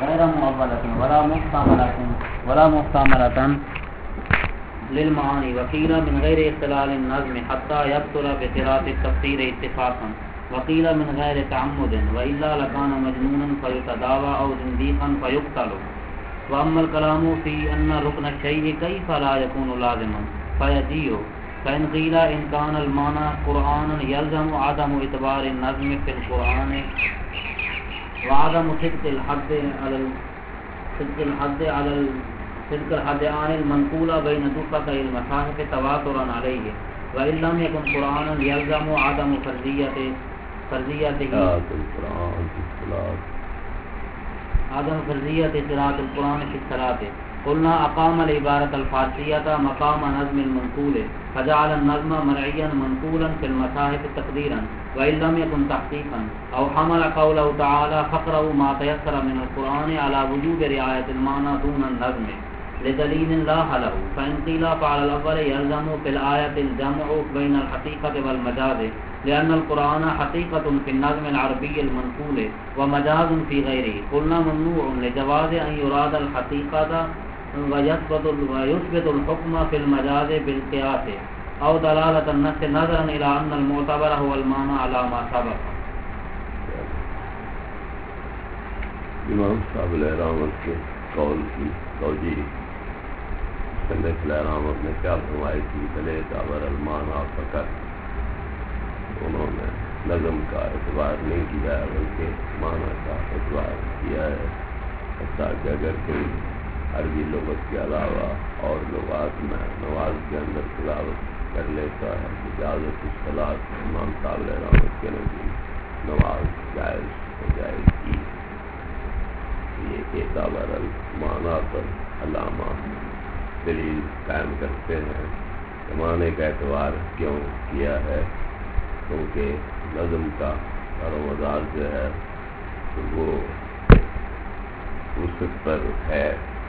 غیر معولة ولا محتملة للمعاني، وقيل من غير اختلال النظم حتى يبطل بقراءة التفسير اتفاقا، وقيل من غير تعمد وإلا لكان مجنونا فيتداوى أو زنديقا فيقتل. وأما الكلام في أن ركن الشيء كيف لا يكون لازما فيجيء، فإن قيل إن كان المعنى قرآنا يلزم عدم اعتبار النظم في القرآن وعدم صدق الحد عن المنقول بين نسختي المصاحف تواترا عليه، وإن لم يكن قرآنا يلزم عدم فرضيته قراءة القرآن في الصلاة. قلنا أقام العبارة الفارسية مقام نظم المنقول فجعل النظم مرعيا منقولا في المصاحف تقديرا وإن لم يكن تحقيقا، أو حمل قوله تعالى فاقرؤوا ما تيسر من القرآن على وجوب رعاية المعنى دون النظم لدليل لا له. فإن قيل فعلى الأول يلزم في الآية الجمع بين الحقيقة والمجاز، لأن القرآن حقيقة في النظم العربي المنقول ومجاز في غيره. قلنا ممنوع لجواز أن يراد الحقيقة ويثبت الحكم في المجاز بالقياس أو دلالة النص نظرا إلى أن المعتبر هو المعنى على ما سبق. امام صاحب الرحمت کے قول کی توجیہ مصنف الرحمت نے کیا فرمائی تھی؟ بلے تعبر المعنى فقط، انہوں نے نظم کا اعتبار نہیں کیا ہے بلکہ معنی کا اعتبار کیا ہے، حتیٰ کہ اگر کوئی عربی لغت کے علاوہ اور لغات میں نماز کے اندر تلاوت کر لیتا ہے اجازت الصلاۃ، امام صاحب رحمت کے نزدیک نماز جائز ہو جائے گی. یہ اعتبار المعنی پر علامہ دلیل قائم کرتے ہیں کہ معنی کا اعتبار کیوں کیا ہے، کیونکہ نظم کا دار و مدار جو ہے وہ اس پر ہے،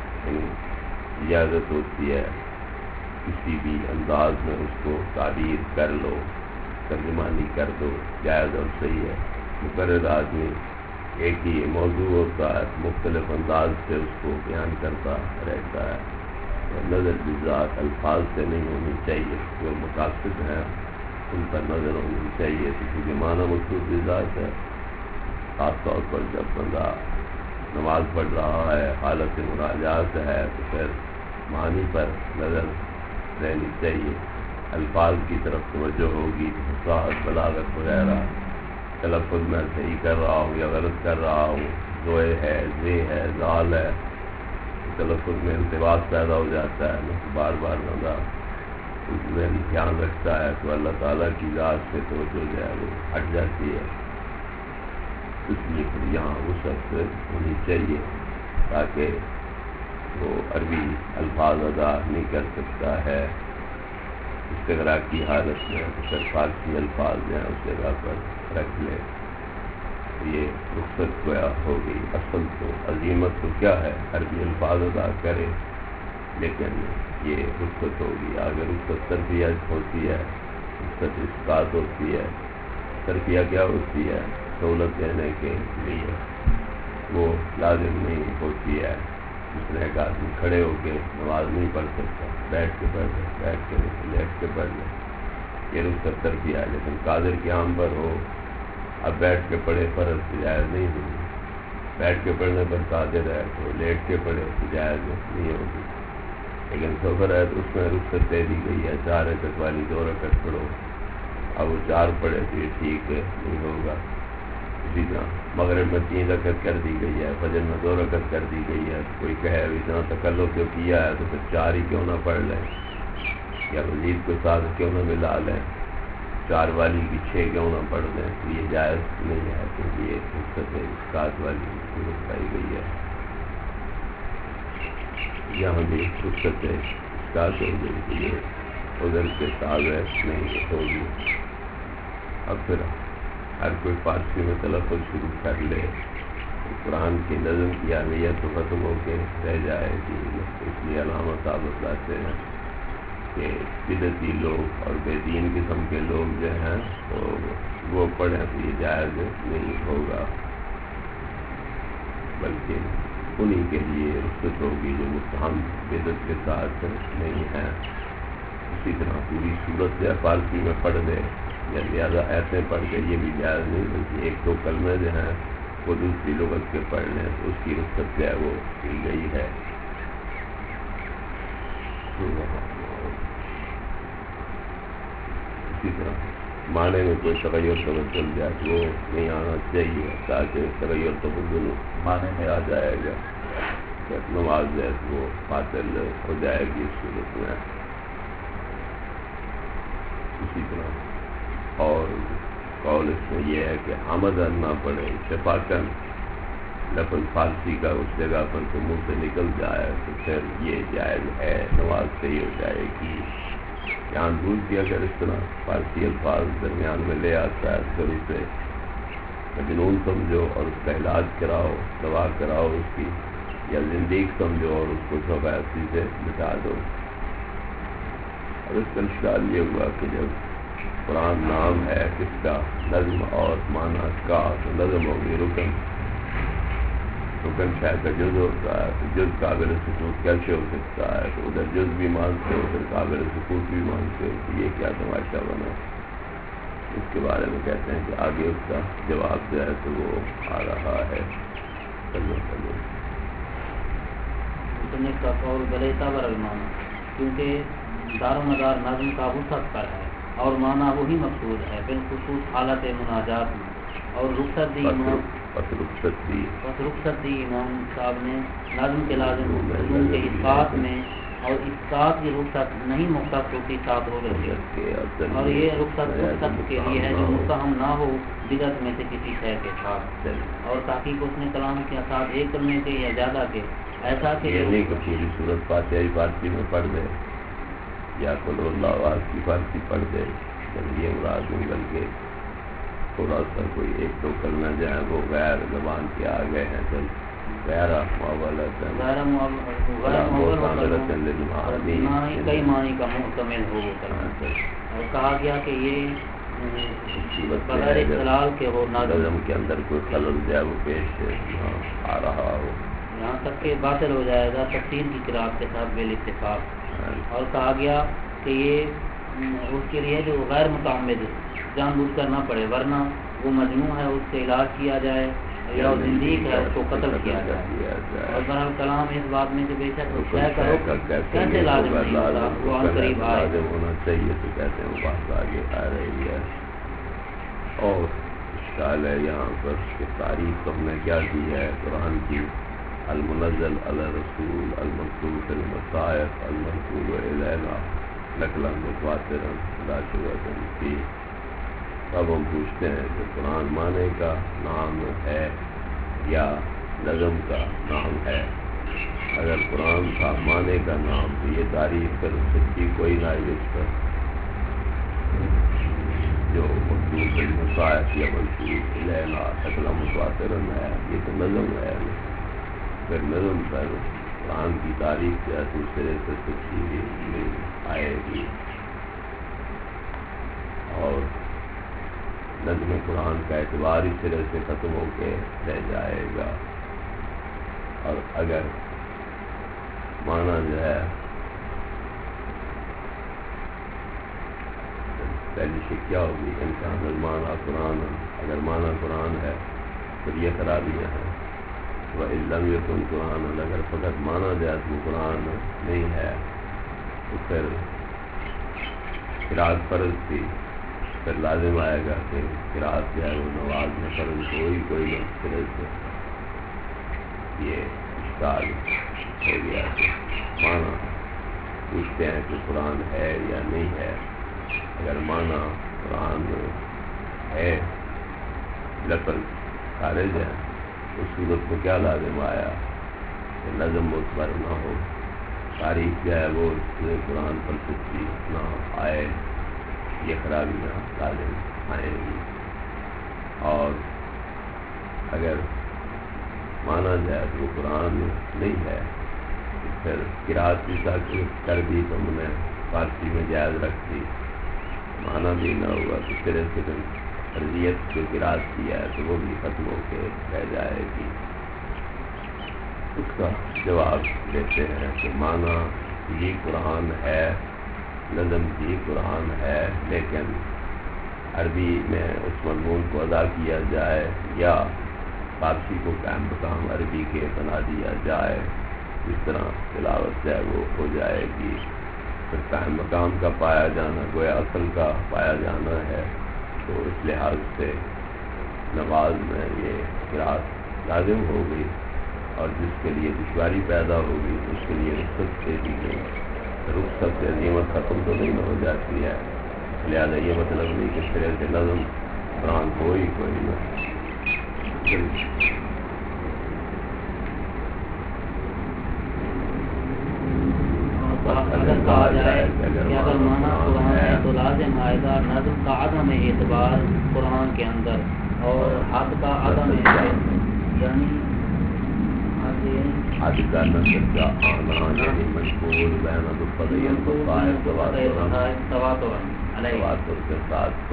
اجازت ہوتی ہے کسی بھی انداز میں اس کو تعبیر کر لو، ترجمانی کر دو، جائز اور صحیح ہے. مقرر آدمی ایک ہی موضوع ہوتا ہے، مختلف انداز سے اس کو بیان کرتا رہتا ہے. نظر بذات الفاظ سے نہیں ہونی چاہیے، جو مقاصد ہیں ان پر نظر ہونی چاہیے، کیونکہ معنی مقصود بذات ہے. خاص طور پر جب بندہ نماز پڑھ رہا ہے، حالت مناجات ہے، تو پھر معنی پر نظر رہنی چاہیے. الفاظ کی طرف توجہ ہوگی، فصاحت، بلاغت وغیرہ، تلفظ میں صحیح کر رہا ہوں یا غلط کر رہا ہوں، زوئے ہے، زے ہے، زال ہے، تلفظ میں التباس پیدا ہو جاتا ہے. بار بار بندہ اس میں دھیان رکھتا ہے تو اللہ تعالیٰ کی ذات سے توجہ جو ہے وہ ہٹ جاتی ہے. اس لیے پھر یہاں وسعت ہونی چاہیے تاکہ وہ عربی الفاظ ادا نہیں کر سکتا ہے. استغراق کی حالت میں پھر فارسی الفاظ جو ہیں اس جگہ پر رکھ لے. یہ رخصت گویا ہو گئی. اصل تو عظیمت تو کیا ہے، عربی الفاظ ادا کرے، لیکن یہ رخصت ہوگی. اگر رخصت تربیہ ہوتی ہے، رخصت اسقاط ہوتی ہے. تربیہ کیا ہوتی ہے؟ سہولت دینے کے لیے. وہ لازم نہیں ہوتی ہے. جس نے ایک آدمی کھڑے ہو کے نماز نہیں پڑھ سکتا، بیٹھ کے پڑھ لے، بیٹھ کے لیٹ کے پڑھ لے، یہ رخصت تربیہ ہے. لیکن قادر کی عام پر ہو، اب بیٹھ کے پڑھے، فرض کی جائز نہیں ہوگی. بیٹھ کے پڑھنے پر قادر ہے تو لیٹ کے پڑھے تو جائز نہیں ہوگی. لیکن سفر ہے تو اس میں رخصت دے دی گئی ہے، 4 رکعت والی 2 رکعت پڑھو. اب وہ 4 پڑھے تو یہ ٹھیک ہے، نہیں ہوگا. اسی طرح مغرب میں 3 رکعت کر دی گئی ہے، فجر میں 2 رکعت کر دی گئی ہے. کوئی کہے اتنا تکلف جو کیا ہے تو پھر 4 ہی کیوں نہ پڑھ لیں، یا مزید کوئی ساتھ کیوں نہ ملا لیں، 4 والی کی 6 کیوں نہ پڑھ لیں. تو یہ جائز نہیں ہے، کیونکہ یہ رخصت اسقاط والی پائی گئی ہے. یہاں بھی رخصت اسقاط ہو گئی، یہ ادھر کے تابع نہیں ہوگی. اب پھر ہر کوئی فارسی میں تلفظ شروع کر لے، قرآن کی نظم کی اہمیت تو ختم ہو کے رہ جائے گی. اس لیے علامہ صاحب بتاتے ہیں کہ بدعتی لوگ اور بے دین قسم کے لوگ جو ہیں تو وہ پڑھیں تو یہ جائز نہیں ہوگا، بلکہ انہی کے لیے رخصت ہوگی جو مستحم بدعت کے ساتھ نہیں ہے. اسی طرح پوری صورت یا فارسی میں پڑھ دے یا زیادہ ایسے پڑھ کے یہ بھی جائز نہیں، بلکہ ایک دو کلمے جو ہیں وہ دوسری لغت کے پڑھ لیں تو اس کی رخصت جو ہے وہ کی گئی ہے. اسی طرح معنی میں کوئی تغیر تبدل جائے تو وہ نہیں آنا چاہیے تاکہ تغیر تبدل معنی میں آ جائے گا، نماز جو ہے وہ باطل ہو جائے گی اس صورت میں. اسی طرح اور قول اس میں یہ ہے کہ آمدن نہ پڑے اتفاقاً لفظ فارسی کا اس جگہ پر تو منہ سے نکل جائے تو پھر یہ جائز ہے، نماز صحیح ہو جائے گی. جان بوجھ کے اگر اس طرح فارسی الفاظ درمیان میں لے آتا ہے پھر اسے مجنون سمجھو اور اس کا علاج کراؤ، دوا کراؤ اس کی، یا زندگی سمجھو اور اس کو سوغاتی سے مٹا دو. اور اس کا اشکال یہ ہوا کہ جب قرآن نام ہے کس کا، نظم اور معنی کا، تو نظم ہوگی رکن شاید کا جز ہوتا ہے تو جز قابل سکوت کیسے ہو سکتا ہے؟ تو ادھر جز بھی مانتے ہو ادھر قابل سکوت بھی مانتے ہو، تو یہ کیا تماشا بنا؟ اس کے بارے میں کہتے ہیں کہ آگے اس کا جواب جو ہے تو وہ آ رہا ہے. کا قول بلے تبر المانا، کیونکہ دار و مدار نظم کا وسعت پر ہے اور معنی وہی مقصود ہے بالخصوص حالت مناجات میں. اور رخصت دی امام صاحب نے نظم کے لازم علوم کے اسقاط میں، اور اسقاط کی رخصت نہیں مختص ہوتی ساتھ ہو گئی، اور یہ رخصت اس سب کے لیے ہے جو مستحم نہ ہو بدعت میں سے کسی شے کے ساتھ. اور تحقیق اس نے کلام کے ساتھ ایک کرنے کے یا زیادہ کے ایسا کہ یہ نہیں کہ پوری صورت فاتحہ فارسی میں پڑھ دے یا قل اللہ آواز کی فارسی پڑھ دے، جب یہ مراد نہیں بلکہ تھوڑا سا کوئی ایک دو کلمہ جو ہے وہ غیر زبان کے آ گئے ہیں تو غیر کئی معنی کا محتمل ہو. اور کہا گیا کہ یہ بغیر اختلال کے ہو، نظم کے اندر کوئی خلل جو ہے وہ پیش آ رہا ہو، یہاں تک کہ باطل ہو جائے گا تفسیر کی قرات کے ساتھ بال اتفاق. اور کہا گیا کہ یہ اس کے لیے جو غیر متعمد جان بوجھ کر نہ پڑے، ورنہ وہ مجنون ہے اس سے علاج کیا جائے یا زندگی ہے اس کو قتل کیا جائے. اور بہرحال کلام اس بات میں کہ بے شک اس شے کا حکم کیسے لازم نہیں ہوتا وہ عن قریب آئے ہونا چاہیے، تو کہتے ہیں وہ بات آگے آ رہی ہے. اور اشکال ہے یہاں پر کہ تعریف ہم نے کیا کی ہے قرآن کی، المنزل علی رسول المکتوب المصائف المنقول الینا نقلا متواترا لا شبہۃ فیہ. اب ہم پوچھتے ہیں کہ قرآن معنی کا نام ہے یا نظم کا نام ہے؟ اگر قرآن کا معنی کا نام تو یہ تعریف کر سکتی کوئی نہ اس پر جو مکتوب المصائف یا منقول الینا نقلا متواترا ہے، یہ تو نظم ہے. پھر نظم پر قرآن کی تعریف کیا دوسرے سے سچی نہیں آئے گی. اور نظم قرآن کا اعتبار اس طرح سے ختم ہو کے رہ جائے گا. اور اگر معنی جو ہے پہلی شک کیا ہوگی انسان معنی قرآن، اگر معنی قرآن ہے تو یہ خرابیاں ہیں. وَإِلَّمْ يَكُنْ قرآن، اگر فقط مانا جائے تو قرآن نہیں ہے تو پھر قرأت فرض تھی، پھر لازم آئے گا کہ قرأت جو ہے وہ نماز میں فرض کوئی نہ فرض. یہ اشکال ہو گیا کہ مانا پوچھتے ہیں کہ قرآن ہے یا نہیں ہے. اگر مانا قرآن ہے لفظ خارج ہے اس صورت کو کیا لازم آیا کہ نظم متبر نہ ہو، تاریخ جو ہے وہ قرآن پر سچی نہ آئے، یہ خرابیاں لازم آئیں گی. اور اگر مانا جائے تو وہ قرآن نہیں ہے تو پھر قرأت بھی کر دی تو ہم نے فارسی میں جائز رکھ دی، مانا بھی نہ ہوا تو پھر اس کے تربیت جو قرأت کیا ہے تو وہ بھی ختم ہو کے رہ جائے گی. اس کا جواب دیتے ہیں کہ معنی یہ قرآن ہے، نظم کی قرآن ہے، لیکن عربی میں اس مضمون کو ادا کیا جائے یا فارسی کو قائم مقام عربی کے بنا دیا جائے، اس طرح تلاوت جو ہے وہ ہو جائے گی۔ پھر قائم مقام کا پایا جانا گویا اصل کا پایا جانا ہے، تو اس لحاظ سے نماز میں یہ قرأت لازم ہو گئی، اور جس کے لیے دشواری پیدا ہوگی اس کے لیے رخصت دے دی گئی۔ رخصت سے عظیمت ختم تو نہیں ہو جاتی ہے، لہٰذا یہ مطلب نہیں کہ سرے سے نظم قرآن کوئی نہ۔ اگر کہا جائے کہ اگر معنی قرآن ہے تو لازم آئے گا نظم کا عدم اعتبار قرآن کے اندر، اور حد کا عدم یعنی حد کا نظر کا آنا یعنی مشغول بین الفضیل تواتر کے ساتھ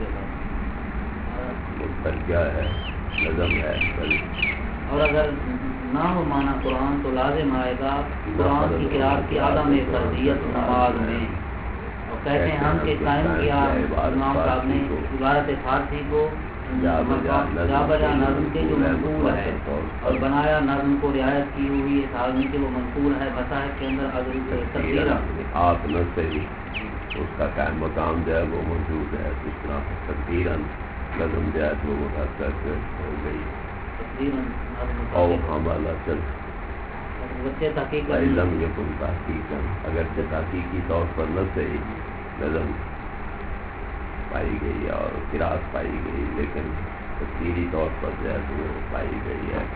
کیا ہے نظم ہے۔ اور اگر نہ ہو معنی قرآن تو لازم آئے گا قرآن کی قرأت کی عدم فرضیت نماز میں۔ اور کہتے ہیں ہم کہ قائم کیا امام صاحب نے عبارت فارسی کو جا بجا نظم کے جو منقول ہے، اور بنایا نظم کو رعایت کی ہوئی اس آدمی کے وہ منقول ہے مصاحف کے اندر تقریرا آپ نہ صحیح اس کا قائم مقام جو ہے وہ موجود ہے، اس طرح تقریراً نظم جو ہے وہ متاثر ہو گئی۔ او حاملہ چل بچے تحقیق علم یکن تحقیقاً، اگرچہ تحقیقی طور پر نہ صحیح نظم پائی گئی اور قرأت پائی گئی، لیکن تفصیلی طور پر جو ہے وہ پائی گئی ہے۔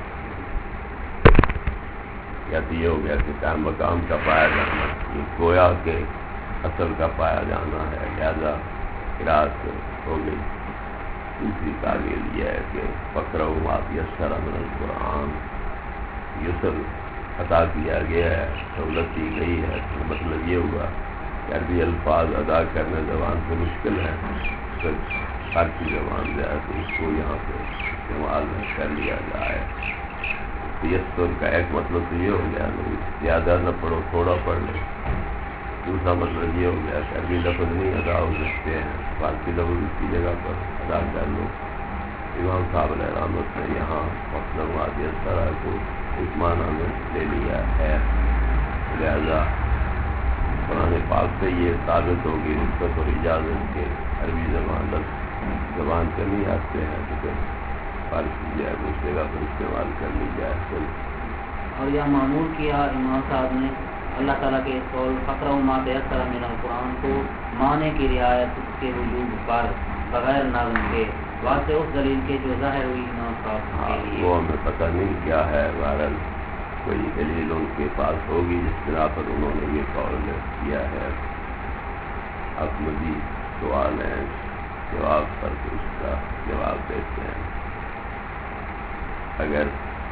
یا تو یہ ہو گیا کہ قائم مقام کا پایا جانا یہ گویا کہ اصل کا پایا جانا ہے، لہذا قرأت ہو گئی۔ دوسری تعبیر یہ ہے کہ فقرہ ما تیسر من القرآن، یسر عطا کیا گیا ہے، سہولت دی گئی ہے، تو مطلب یہ ہوا کہ عربی الفاظ ادا کرنے زبان سے مشکل ہے، پھر فارسی زبان جو ہے تو اس کو یہاں پہ استعمال میں کر لیا جائے۔ تیسر کا ایک مطلب تو یہ ہو گیا زیادہ نہ پڑھو تھوڑا پڑھ لو، دوسرا مطلب یہ ہو گیا کہ عربی لفظ نہیں ادا ہو سکتے ہیں، فارسی لفظ اس کی جگہ پر ادا کر لو۔ امام صاحب علیہ رحمت نے یہاں مطلب طرح کو اس معنی میں لے لیا ہے، لہذا قرآن پاک سے یہ ثابت ہوگی رخصت اور اجازت کے عربی زبان سے نہیں آتے ہیں، تو پھر فارسی جو ہے اس جگہ پر استعمال کر لی جائے۔ اور یہ معمول کیا امام صاحب نے اللہ تعالیٰ کے قول فقرہ ما تیسر من القرآن کو معنی کی رعایت کے وجوب پر بغیر نظم کے واسطے اس دلیل کے جو ظاہر ہوئی امام صاحب کے لیے۔ وہ ہمیں پتہ نہیں کیا ہے، بہرحال کوئی دلیل ان کے پاس ہوگی جس بنا پر انہوں نے یہ قول کیا ہے۔ اب مزید سوال ہیں، جواب پر اس کا جواب دیتے ہیں۔ اگر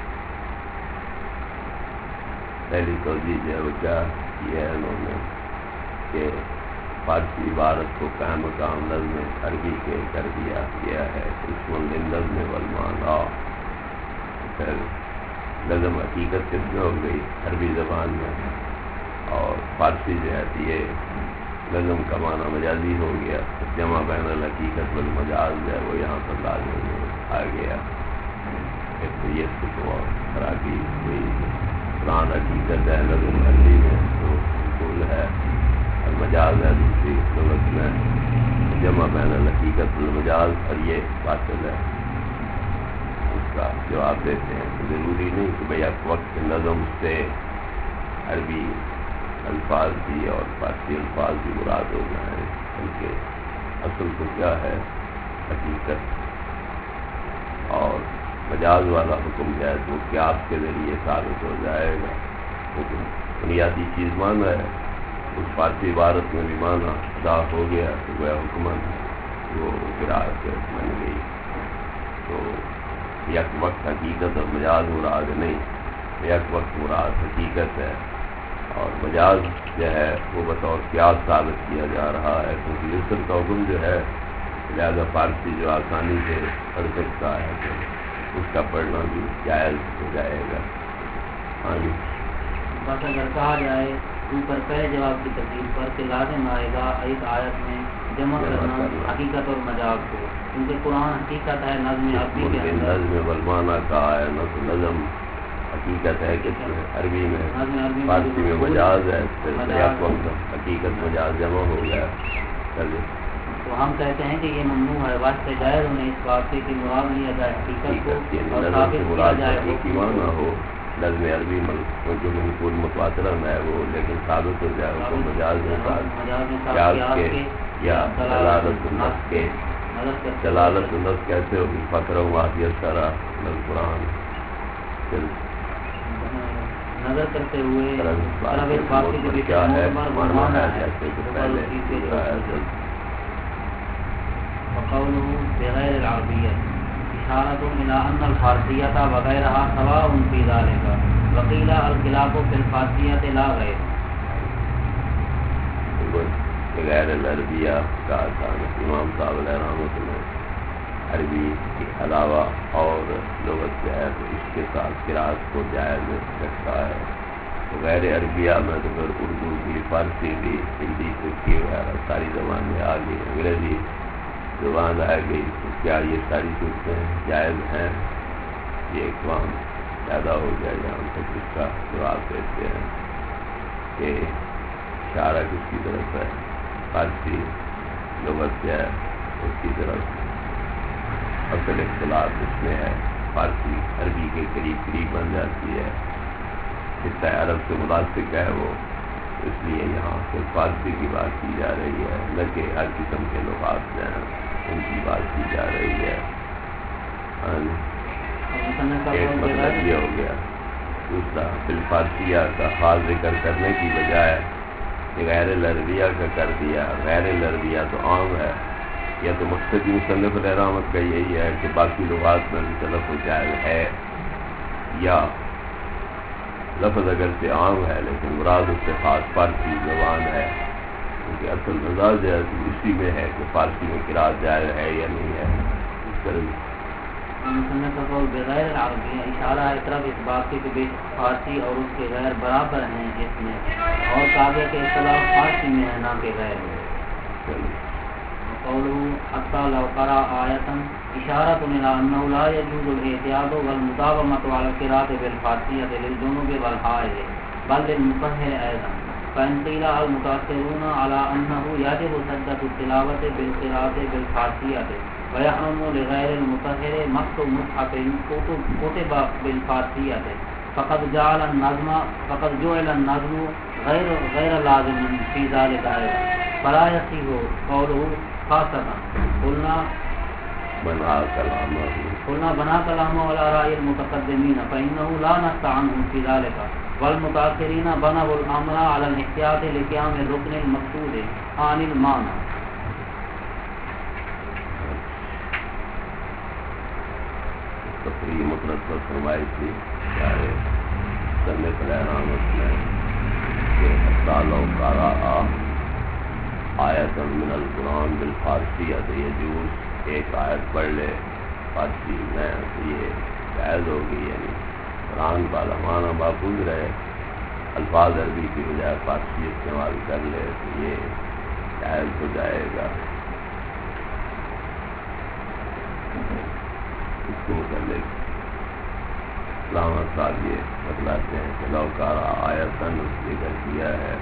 پہلی توضیح جو ہے وہ کیا کی ہے انہوں نے کہ فارسی عبارت کو قائم مقام نظم عربی کے کر دیا گیا ہے، اس نظم والمعنی، پھر نظم حقیقت کس میں ہو گئی عربی زبان میں، اور فارسی جو ہے یہ نظم کا معنی مجازی ہو گیا، جمع بین الحقیقت والمجاز جو ہے وہ یہاں پر لازم آ گیا۔ تو یہ تو خرابی ہوئی، قرآن حقیقت ہے نظم عربی میں تو منقول ہے، اور مجاز ہے دوسری لغت میں جمع بین الحقیقت والمجاز، اور یہ باطل ہے۔ اس کا جواب دیتے ہیں کہ ضروری نہیں کہ بھئی اب وقت نظم سے عربی الفاظ بھی اور فارسی الفاظ بھی مراد ہو جائیں، بلکہ اصل تو کیا ہے حقیقت، اور مجاز والا حکم جو ہے وہ قیاس کے ذریعے ثابت ہو جائے گا۔ حکم بنیادی چیز مانا ہے، اس فارسی عبارت میں بھی مانا ادا ہو گیا تو وہ حکمن وہ قرأت بن گئی۔ تو یک وقت حقیقت اور مجاز مراد نہیں، یک وقت مراد حقیقت ہے، اور مجاز جو ہے وہ بطور قیاس ثابت کیا جا رہا ہے، کیونکہ یسر کا حکم جو ہے لہذا فارسی جو آسانی سے پڑھ سکتا ہے تو اس کا پڑھنا بھی جائز ہو جائے گا۔ ہاں جی بس اگر کہا جائے اوپر پہلے جواب کی ترتیب پر کہ لازم آئے گا ایک آیت میں جمع کرنا حقیقت اور مجاز کو، کیونکہ قرآن حقیقت ہے نظم عربی کے اندر، نظم والمانا کا ہے نظم حقیقت ہے کس میں عربی میں، فارسی میں مجاز ہے، حقیقت مجاز جمع ہو گیا. تو ہم کہتے ہیں کہ یہ ممنوع ہے، واسطے جائز انہیں اس بات سے کہ مراد لیا جائے حقیقت کو اور ثابت کیا جائے نہ ہو نظم عربی جو منقول متواترہ میں ہے وہ، لیکن ثابت ہو جائے اس کو مجاز میں ساتھ کے یا دلالت النص کے. دلالت النص کیسے ہوگی؟ فقر و واقعیت سارا قرآن نظر کرتے ہوئے کیا ہے مانا ہے جیسے کہ پہلے وقوله بغیر العربیت اشارۃ الى ان الفارسیۃ وغیرها سواء فی ذلك وقیل الخلاف فی الفارسیۃ لا غیر. بغیر العربیہ کا امام صاحب علیہ رحمۃ اللہ عربی کے علاوہ اور لغت جو ہے تو اس کے ساتھ قراءت کو جائز رکھتا ہے. غیر عربیہ میں تو پھر اردو بھی، فارسی بھی، ہندی ترکی وغیرہ ساری زبانیں آ گئی، انگریزی زبان آ گئی، تو کیا یہ ساری صورتیں جائز ہیں؟ یہ اقوام پیدا ہو گیا جہاں تک اس کا جواب دیتے ہیں کہ اشارہ کس کی طرف ہے؟ فارسی لغت کیا ہے اس کی طرف. اصل اختلاف اس میں ہے، فارسی عربی کے قریب قریب بن جاتی ہے، خطۂ عرب سے ملاصق ہے وہ، اس لیے یہاں صرف فارسی کی بات کی جا رہی ہے، نہ کہ ہر قسم کے لغات جو ہیں ان کی بات کی جا رہی ہے. ایک مطلب یہ ہو گیا. دوسرا بالفارسیہ کا خاص ذکر کرنے کی بجائے کہ غیر العربیہ کا کر دیا. غیر العربیہ تو عام ہے، یا تو مقصد مصنف علیہ رحمت کا یہی ہے کہ باقی لغات میں بھی تلفظ جائز ہے، یا لفظ اگر سے عام ہے لیکن مراد اس سے خاص فارسی زبان ہے، کیونکہ اصل مزاج ہے اسی میں ہے کہ فارسی میں قراءت جائز ہے یا نہیں ہے. اس طرح مصنف کا قول بغیر العربیہ اشارہ ہے طرف اس بات کی کہ فارسی اور اس کے غیر برابر ہیں اس میں، اور کعبے کے اختلاف فارسی میں ہے نہ کہ غیر میں. قوله حتى لو قرأ آية إشارة إلى أنه لا يجوز الاحتياط والمداومة على القراءة بالفارسية للجنوب والحائض بل للمطهر أيضا، فإن قيل المتأخرون على أنه يجب سجدة التلاوة بالقراءة بالفارسية ويحرم لغير المطهر مسح مصحف كتب بالفارسية فقد جعل النظم غير لازم في ذلك أيضا فلا يصح قوله خاصة. قلنا بنا كلامه على رأي المتقدمين فإنه لا نص عنهم في ذلك، والمتأخرين بنوا الأمر على الاحتياط لقيام الركن المقصود عن المعنى. تفریح مطلب پر فرمائی تھی چاہے کرنے پر رحمت میں کہ لو قرأ آیت من القرآن بالفارسیۃ یجوز، ایک آیت پڑھ لے فارسی میں تو یہ جائز ہوگی، یعنی قرآن والا معنی محفوظ رہے، الفاظ عربی کی بجائے فارسی استعمال کر لے تو یہ جائز ہو جائے گا. اس کے متعلق علامہ صاحب یہ بتلاتے ہیں کہ لو قرأ آیتاً ذکر کیا ہے.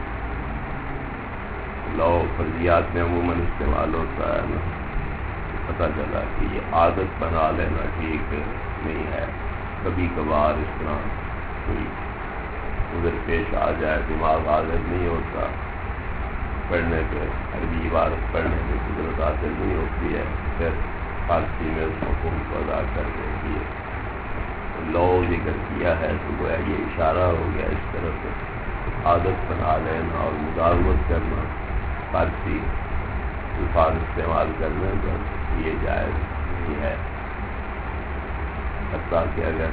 لو فرضیات میں عموماً استعمال ہوتا ہے نا، پتہ چلا کہ یہ عادت بنا لینا ٹھیک نہیں ہے. کبھی کبھار اس طرح کوئی عذر پیش آ جائے، دماغ حاضر نہیں ہوتا پڑھنے پہ، عربی عبارت پڑھنے پہ قدرت حاصل نہیں ہوتی ہے، پھر فارسی میں اس حکم کو ادا کر دیتی ہے. لو ذکر کیا ہے تو گویا یہ اشارہ ہو گیا اس طرف عادت بنا لینا اور مداومت کرنا، فارسی الفاظ استعمال کرنے پر یہ جائز نہیں ہے. حتیٰ کہ اگر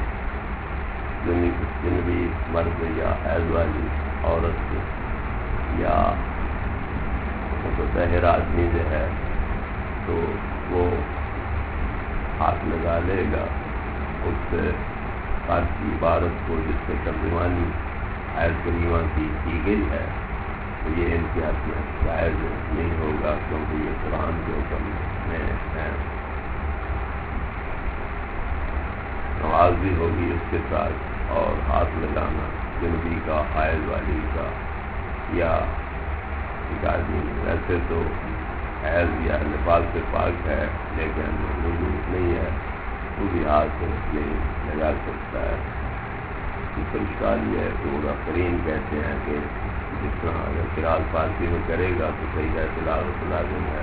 جنبی مرد یا حیض والی عورت یا متطہر آدمی جو ہے تو وہ ہاتھ لگا لے گا اس فارسی عبارت کو جس سے ترجمانی آیت کریمہ کی گئی ہے تو یہ ان کے ہاتھ میں جائز نہیں ہوگا، کیونکہ یہ قرآن کے حکم میں ہے۔ نماز بھی ہوگی اس کے ساتھ، اور ہاتھ لگانا جنبی کا، حائض والی کا، یا ایک آدمی ویسے تو حیض یا نفاس سے پاک ہے لیکن وضو نہیں ہے، وہ بھی ہاتھ نہیں لگا سکتا ہے۔ اس پر اشکال یہ ہے کہ وہ قرین کہتے ہیں کہ جس طرح اگر قرأت فارسی میں کرے گا تو سجدہ تلاوت لازم ہے،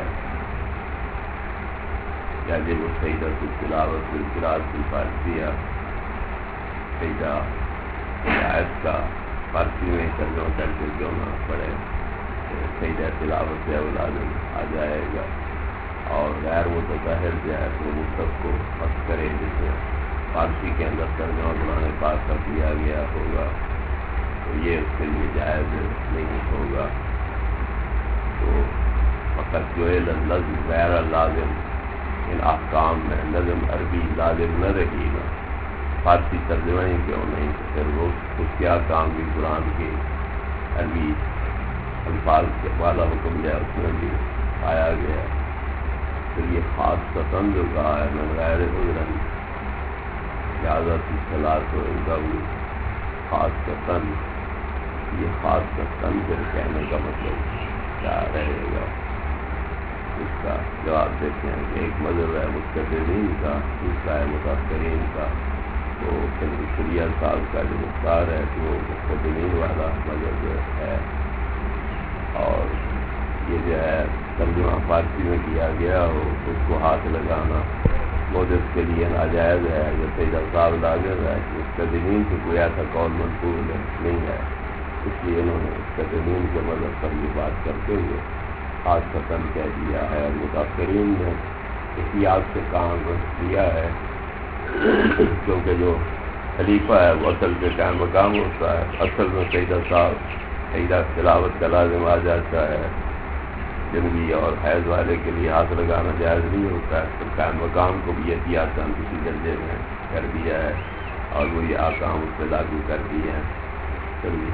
یا جب وہ سجدہ تلاوت قرأت فارسیہ سجدہ آیت کا فارسی میں ترجمہ کر کے کیوں نہ پڑے، سجدہ تلاوت سے وہ لازم آ جائے گا۔ اور غیر متطہر جو ہے وہ مصحف کو مس کرے، جس میں فارسی کے اندر ترجمہ قرآن پاک کا کیا گیا ہوگا، تو یہ اس کے لیے جائز نہیں ہوگا۔ تو فقط جو ہے نظم غیر لازم ان احکام میں نظم عربی لازم نہ رہی نا، فارسی ترجمہ ہی کیوں نہیں، تو پھر وہ اس کے احکام بھی قرآن کے عربی الفاظ کے والا حکم جو ہے اس میں بھی آیا گیا۔ تو یہ خاص قسم جو کہا ہے میں غیر عذرن اجازت صلاۃ و انگو خاص قسم، یہ خاص قسم پھر کہنے کا مطلب کیا رہے گا؟ اس کا جواب دیتے ہیں کہ ایک مذہب ہے متقدمین کا، دوسرا ہے متأخرین کا۔ تو شریعہ صاحب کا جو مختار ہے کہ وہ متقدمین والا مذہب ہے، اور یہ جو ہے ترجمہ فارسی میں کیا گیا ہو اس کو ہاتھ لگانا مودس کے لیے ناجائز ہے، یا سیدہ صاحب لازم ہے کہ متقدمین سے کوئی ایسا قول منقول نہیں ہے، اس لیے انہوں نے متقدمین کے مذہب پر یہ بات کرتے ہوئے خاص قسم کہہ دیا ہے۔ اور متأخرین نے احتیاط سے کام لیا ہے، کیونکہ جو خلیفہ ہے وہ اصل کے قائم مقام ہوتا ہے، اصل میں سیدہ صاحب سجدہ تلاوت کا لازم آ جاتا ہے، جنبی اور حیض والے کے لیے ہاتھ لگانا جائز نہیں ہوتا ہے، تو قائم مقام کو بھی احتیاط کسی درجے میں کر دیا ہے، اور وہ یہ احکام اس پہ لاگو کر دیے ہیں۔ چلیے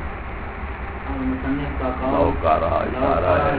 کا رہا اشارہ ہے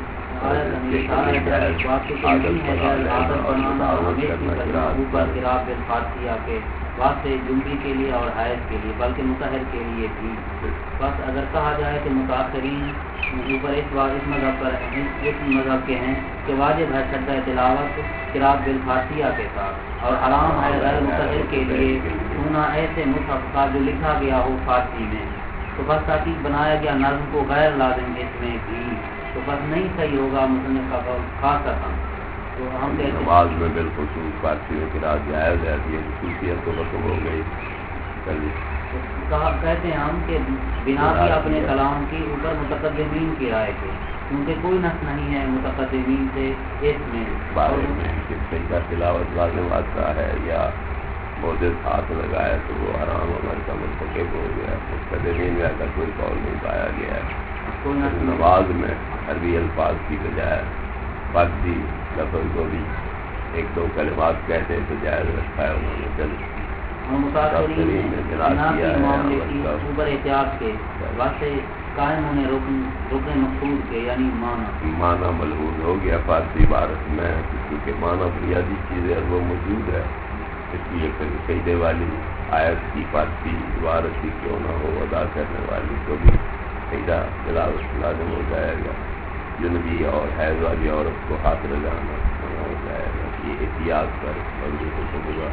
واسطے جنبی کے لیے اور حائض کے لیے، بلکہ مطہر کے لیے بھی۔ بس اگر کہا جائے کہ متأخرین اوپر اس مذہب پر اس مذہب کے ہیں کہ واجب ہے سجدہ تلاوت قرأت بالفارسیہ کے ساتھ، اور حرام ہے غیر مطہر کے لیے چھونا ایسے مصحف کا جو لکھا گیا ہو فارسی میں، تو بس تاکید بنایا گیا نظم کو غیر لازم اس میں بھی، تو بس نہیں صحیح ہوگا مصنف کا خاص رقم۔ تو ہم کہتے ہیں نماز میں بالخصوص فارسی میں قرأت جائز ہے، یہ خصوصیت تو ختم ہو گئی۔ کہتے ہیں ہم کہ بنا بھی اپنے کلام کی اوپر متقدمین کی رائے کے، کیونکہ کوئی نص نہیں ہے متقدمین سے اس میں بارے میں کہ سجدہ تلاوت لازم آتا ہے یا مودس ہاتھ لگائے تو وہ حرام عمل کا مرتکب ہو گیا، متقدمین میں ایسا کوئی قول نہیں پایا گیا ہے۔ نماز میں عربی الفاظ کی بجائے فارسی لفظ کو بھی ایک دو کلمات کہتے تو جائز رکھا ہے انہوں نے۔ چل متاثرین معاملے کی اوپر احتیاط کے واسطے قائم ہونے رکن مقصود کے یعنی معنی ملحوظ ہو گیا فارسی عبارت میں، کیونکہ معنی بنیادی چیز ہے وہ موجود ہے، اس لیے سجدے والی آیت کی فارسی عبارت کی کیوں نہ ہو ادا کرنے والی کو بھی سجدہ تلاوت لازم ہو جائے گا، جنبی اور حیض والی عورت کو ہاتھ لگانا ہو جائے گا، یہ احتیاط پر مضبوط حکم ہوگا۔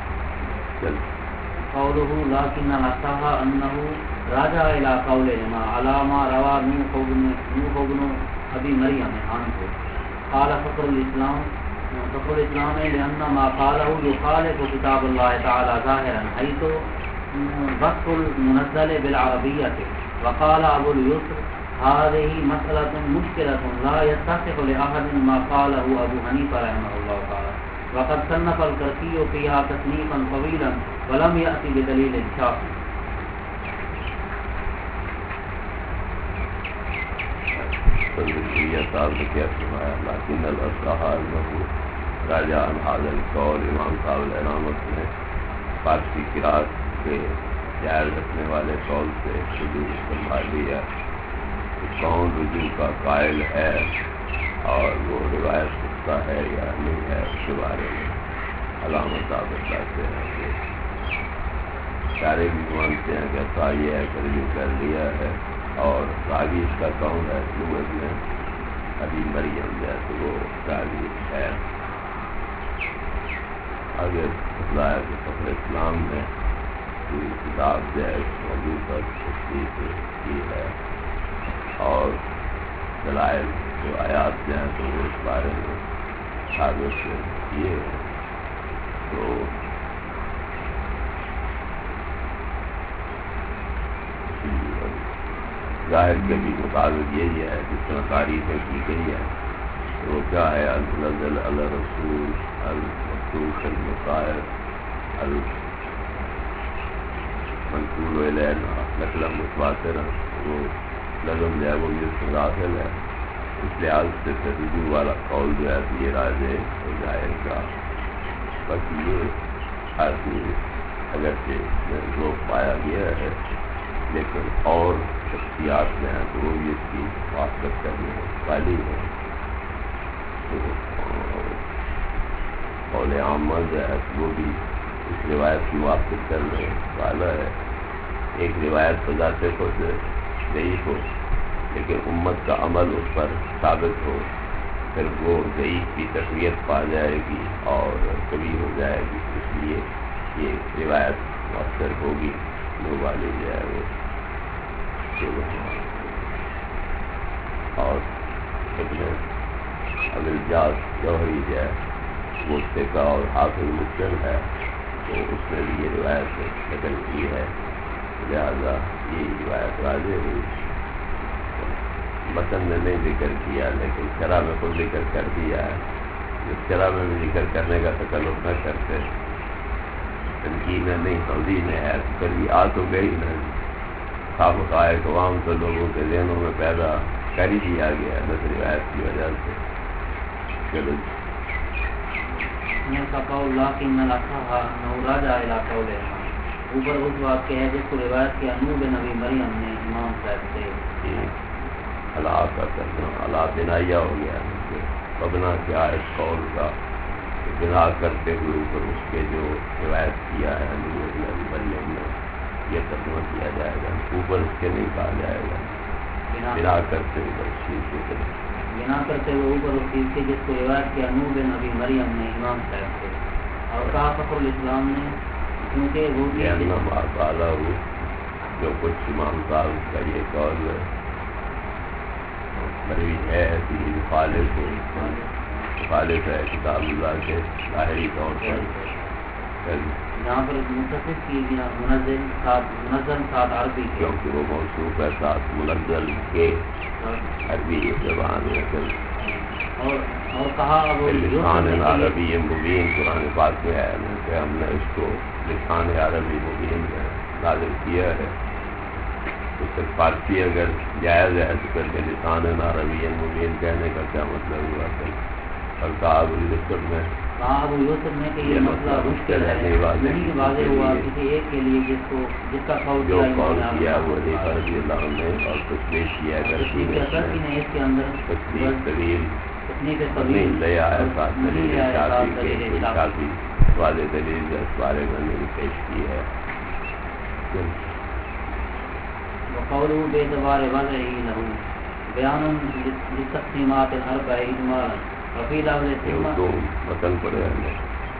قوله لكن الأصح أنه راجع إلى قولهما على ما روى نوح بن أبي مريم عنه قال فخر الإسلام لأن ما قاله يخالف كتاب الله تعالى ظاهرا حيث وصف المنزل بالعربية، وقال أبو اليسر هذه مسألة مشكلة لا يتصح لأحد ما قاله أبو حنيفة رحمه الله تعالى، وقد صنف الكرخي فيها تصنيفا طويلا ولم يأتي بدليل شافع۔ کیا فرمایا لیکن الأصح أنه راجع عن هذا القول، امام صاحب الامامت نے فارسی قرأت کے جائز رکھنے والے قول سے رجوع فرما لیا کہ کون رجوع کا قائل ہے اور وہ روایت پختہ ہے یا نہیں ہے، اس کے بارے میں علامت ثابت لاتے ہیں کہ سارے بھی مانتے ہیں کہ ایسا یہ ہے کہ رجوع کر لیا ہے، اور راوی اس کا کون ہے لغت میں ابھی مریم جو ہے تو وہ راوی ہے۔ اگر بتلایا کہ فخر اسلام نے پوری کتاب جو ہے اس موضوع پر تشریح کی ہے، اور دلائل جو آیات جو ہیں تو وہ اس بارے میں ثابت کیے ہیں، تو ظاہر کے بھی مطابق یہی ہے جس طرح تعریفیں کی گئی ہے، تو کیا ہے المنزل علی رسول المخصوص المطاہر المنقول الینا نقلا متواترا، وہ لفظ جو ہے وہ اس میں داخل ہے، اس لحاظ سے رجوع والا قول جو ہے یہ راجع ہو جائے گا۔ باقی یہ آدمی اگرچہ ذوق پایا گیا ہے لیکن اور شخصیات میں ہیں تو وہ بھی اس کی موافقت کرنے والی ہے، تو قول عامہ جو ہے وہ بھی اس روایت کی موافقت کرنے والا ہے۔ ایک روایت بذات خود ضعیف ہو لیکن امت کا عمل اس پر ثابت ہو، پھر وہ ضعیف کی تقویت پا جائے گی اور کبھی ہو جائے گی، اس لیے یہ روایت مؤثر ہوگی وہ والی جو ہے وہ۔ اور اگر جاز جوہری جو ہے وہ فقہ اور حافظ مسلم ہے تو اس نے بھی یہ روایت نقل کی ہے، لہذا یہ روایت راجع ہوئی۔ متن نے نہیں ذکر کیا لیکن شرح میں خود ذکر کر دیا ہے، جس شرح میں بھی ذکر کرنے کا تکلف نہ کرتے، تنقید نہیں توضیح ہے تو پھر بھی آ تو گئی نہ، خواب خواہ عوام تو لوگوں کے ذہنوں میں پیدا کر ہی دیا گیا بس روایت کی وجہ سے۔ چلو اوپر اس بات کے ہے جس کو روایت کیا نور نبی مریم نے امام صاحب سے اللہ کا کرنا اللہ بنایا ہو گیا، بنا کیا اس قول کا بنا کرتے ہوئے اوپر اس کے جو روایت کیا ہے نور نبی مریم نے یہ ترجمہ کیا جائے گا، اوپر اس کے نہیں کہا جائے گا، بنا کرتے ہوئے بنا کرتے ہوئے اوپر اس چیز کے جس کو روایت کیا نور نبی مریم نے امام صاحب سے، اور کہا فخر الاسلام نے کیونکہ وہ بالا ہو جو کچھ امام صاحب کا یہ قول مروی ہے مخالف ہے کتاب اللہ کے ظاہری طور پر، یہاں پر متصف کی گیا منزل ساتھ عربی کے، کیونکہ وہ موصوف ہے ساتھ منزل کے عربی زبان میں، اور کہا لسان عربی مبین قرآن پاک میں ہے کہ ہم نے اس کو لسان عربی مبین میں نازل کیا ہے، تو پھر فارسی اگر جائز ہے تو پھر لسان عربی مبین کہنے کا کیا مطلب ہوا پھر؟ اور کہا ابو یوسف میں کہ یہ مسئلہ مشکل ہے نہیں واضح ہوا کسی ایک کے لیے جس کا قول جو قول کیا وہ حنیفہ رضی اللہ عنہ نے اور تصریح کیا اس کے اندر تصریح طویل تصنیف نہیں لے آیا ساتھ دلیل شافعی کے کوئی شافعی واضح دلیل اس بارے میں نہیں پیش کی ہے۔ وقوله باعتبار وضعه له بیان للتقسیمات الاربع اجمالا وفي لفظ متن پڑے ہیں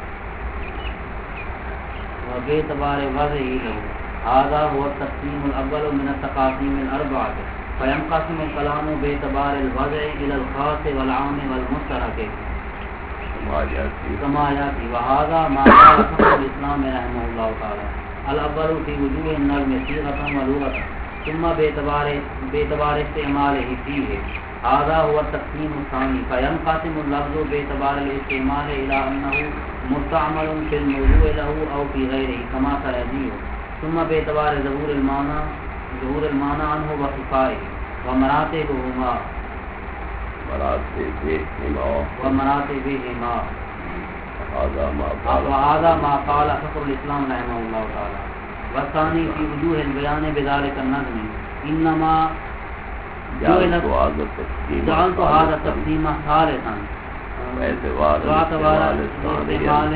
وباعتبار وضعه له هذا هو التقسيم الاول من التقاسيم الاربعه فينقسم الكلام باعتبار الوضع الى الخاص والعام والمشترك كما ياتي وهذا ما قال شيخ الاسلام رحمه الله تعالى الاول في وجوه النظم صيغه ولغه ثم باعتبار استعماله فيه هذا هو التقسيم الثاني فينقسم اللفظ باعتبار الاستعمال الى انه مستعمل في الموضوع له او في غيره كما سيأتي ثم باعتبار ظهور المعنى عنه وخفائه ومراتبهما وهذا ما قال فخر الاسلام رحمه الله تعالى وثانی فی وجوہ البیان بذالک النظم انما جعلت هذا التقسیم ثالثا واعتبار استعمال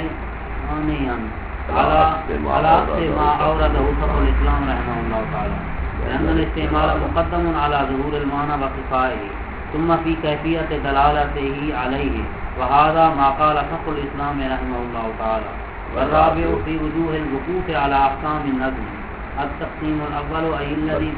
على ما اورده شيخ الاسلام رحمه الله تعالى لأن الاستعمال مقدم على ظهور المعنى وخفائه ثم في كيفية دلالته عليه وهذا ما قال شيخ الاسلام رحمه الله تعالى. والرابع في وجوه الوقوف على اقسام النظم التقسيم الاول اي الذي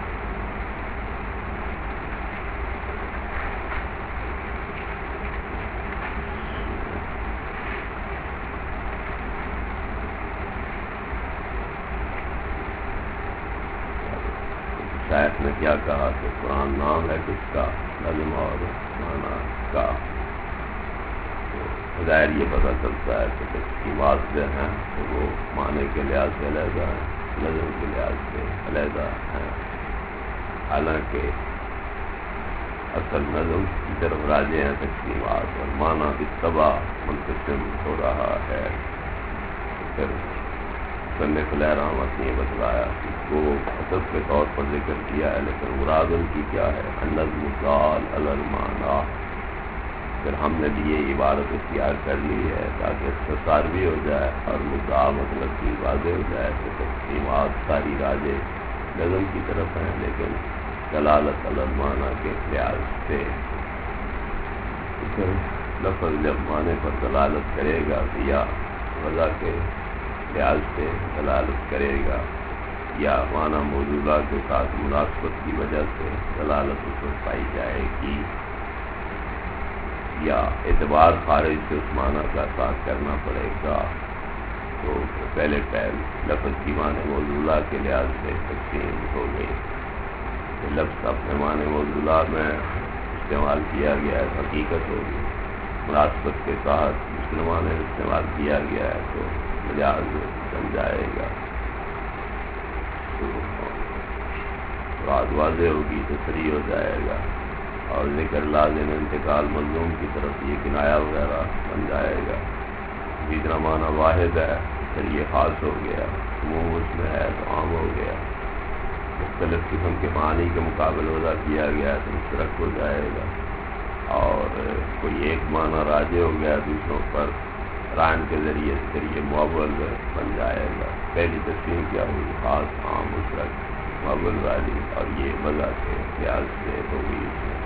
شاعر نے کیا کہا کہ قرآن نام ہے کس کا؟ نظم اور معنی کا. ظاہر یہ پتہ چلتا ہے کہ تقسیمات جو ہیں تو وہ معنی کے لحاظ سے علیحدہ ہیں، نظم کے لحاظ سے علیحدہ ہیں، حالانکہ اصل نظم کی طرف راجع ہیں تقسیمات اور معنی بالطبع منقسم ہو رہا ہے. پھر مصنف علیہ رحمت نے بتلایا کہ اس کو حسب کے طور پر ذکر کیا ہے، لیکن مراد ان کی کیا ہے؟ النظم دال علی المعنی. پھر ہم نے بھی یہ عبارت اختیار کر لی ہے تاکہ اختصار بھی ہو جائے اور مدعا مطلب کی واضح ہو جائے کہ تقسیمات ساری راجع نظم کی طرف ہیں، لیکن دلالت علی المعنی کے لحاظ سے. پھر لفظ جب معنی پر دلالت کرے گا یا وضع کے لحاظ سے دلالت کرے گا یا معنی موجودہ کے ساتھ مناسبت کی وجہ سے دلالت اس پر پائی جائے گی یا اعتبار خارج سے اس معنی کا ساتھ کرنا پڑے گا، تو پہلے ٹائم لفظ کی معنی موجودہ کے لحاظ سے تقسیم ہو گئی. لفظ اپنے معنی موجودہ میں استعمال کیا گیا ہے حقیقت ہوگی، مناسبت کے ساتھ مسلمان نے استعمال کیا گیا ہے تو مجاز بن جائے گا. بات واضح ہوگی تو صحیح ہو جائے گا، اور ذکر لازم انتقال مظلوم کی طرف یہ کنایا وغیرہ بن جائے گا. جتنا معنی واحد ہے پھر یہ خاص ہو گیا، عموم اس میں ہے تو عام ہو گیا. مختلف قسم کے معنی کے مقابل وضع کیا گیا تو مشترک ہو جائے گا، اور کوئی ایک معنی راجع ہو گیا دوسروں پر رائن کے ذریعے پھر یہ معول بن جائے گا. پہلی تقسیم کیا ہوئی؟ خاص عام مشترک معول والی، اور یہ وضع کے لحاظ سے ہوگی.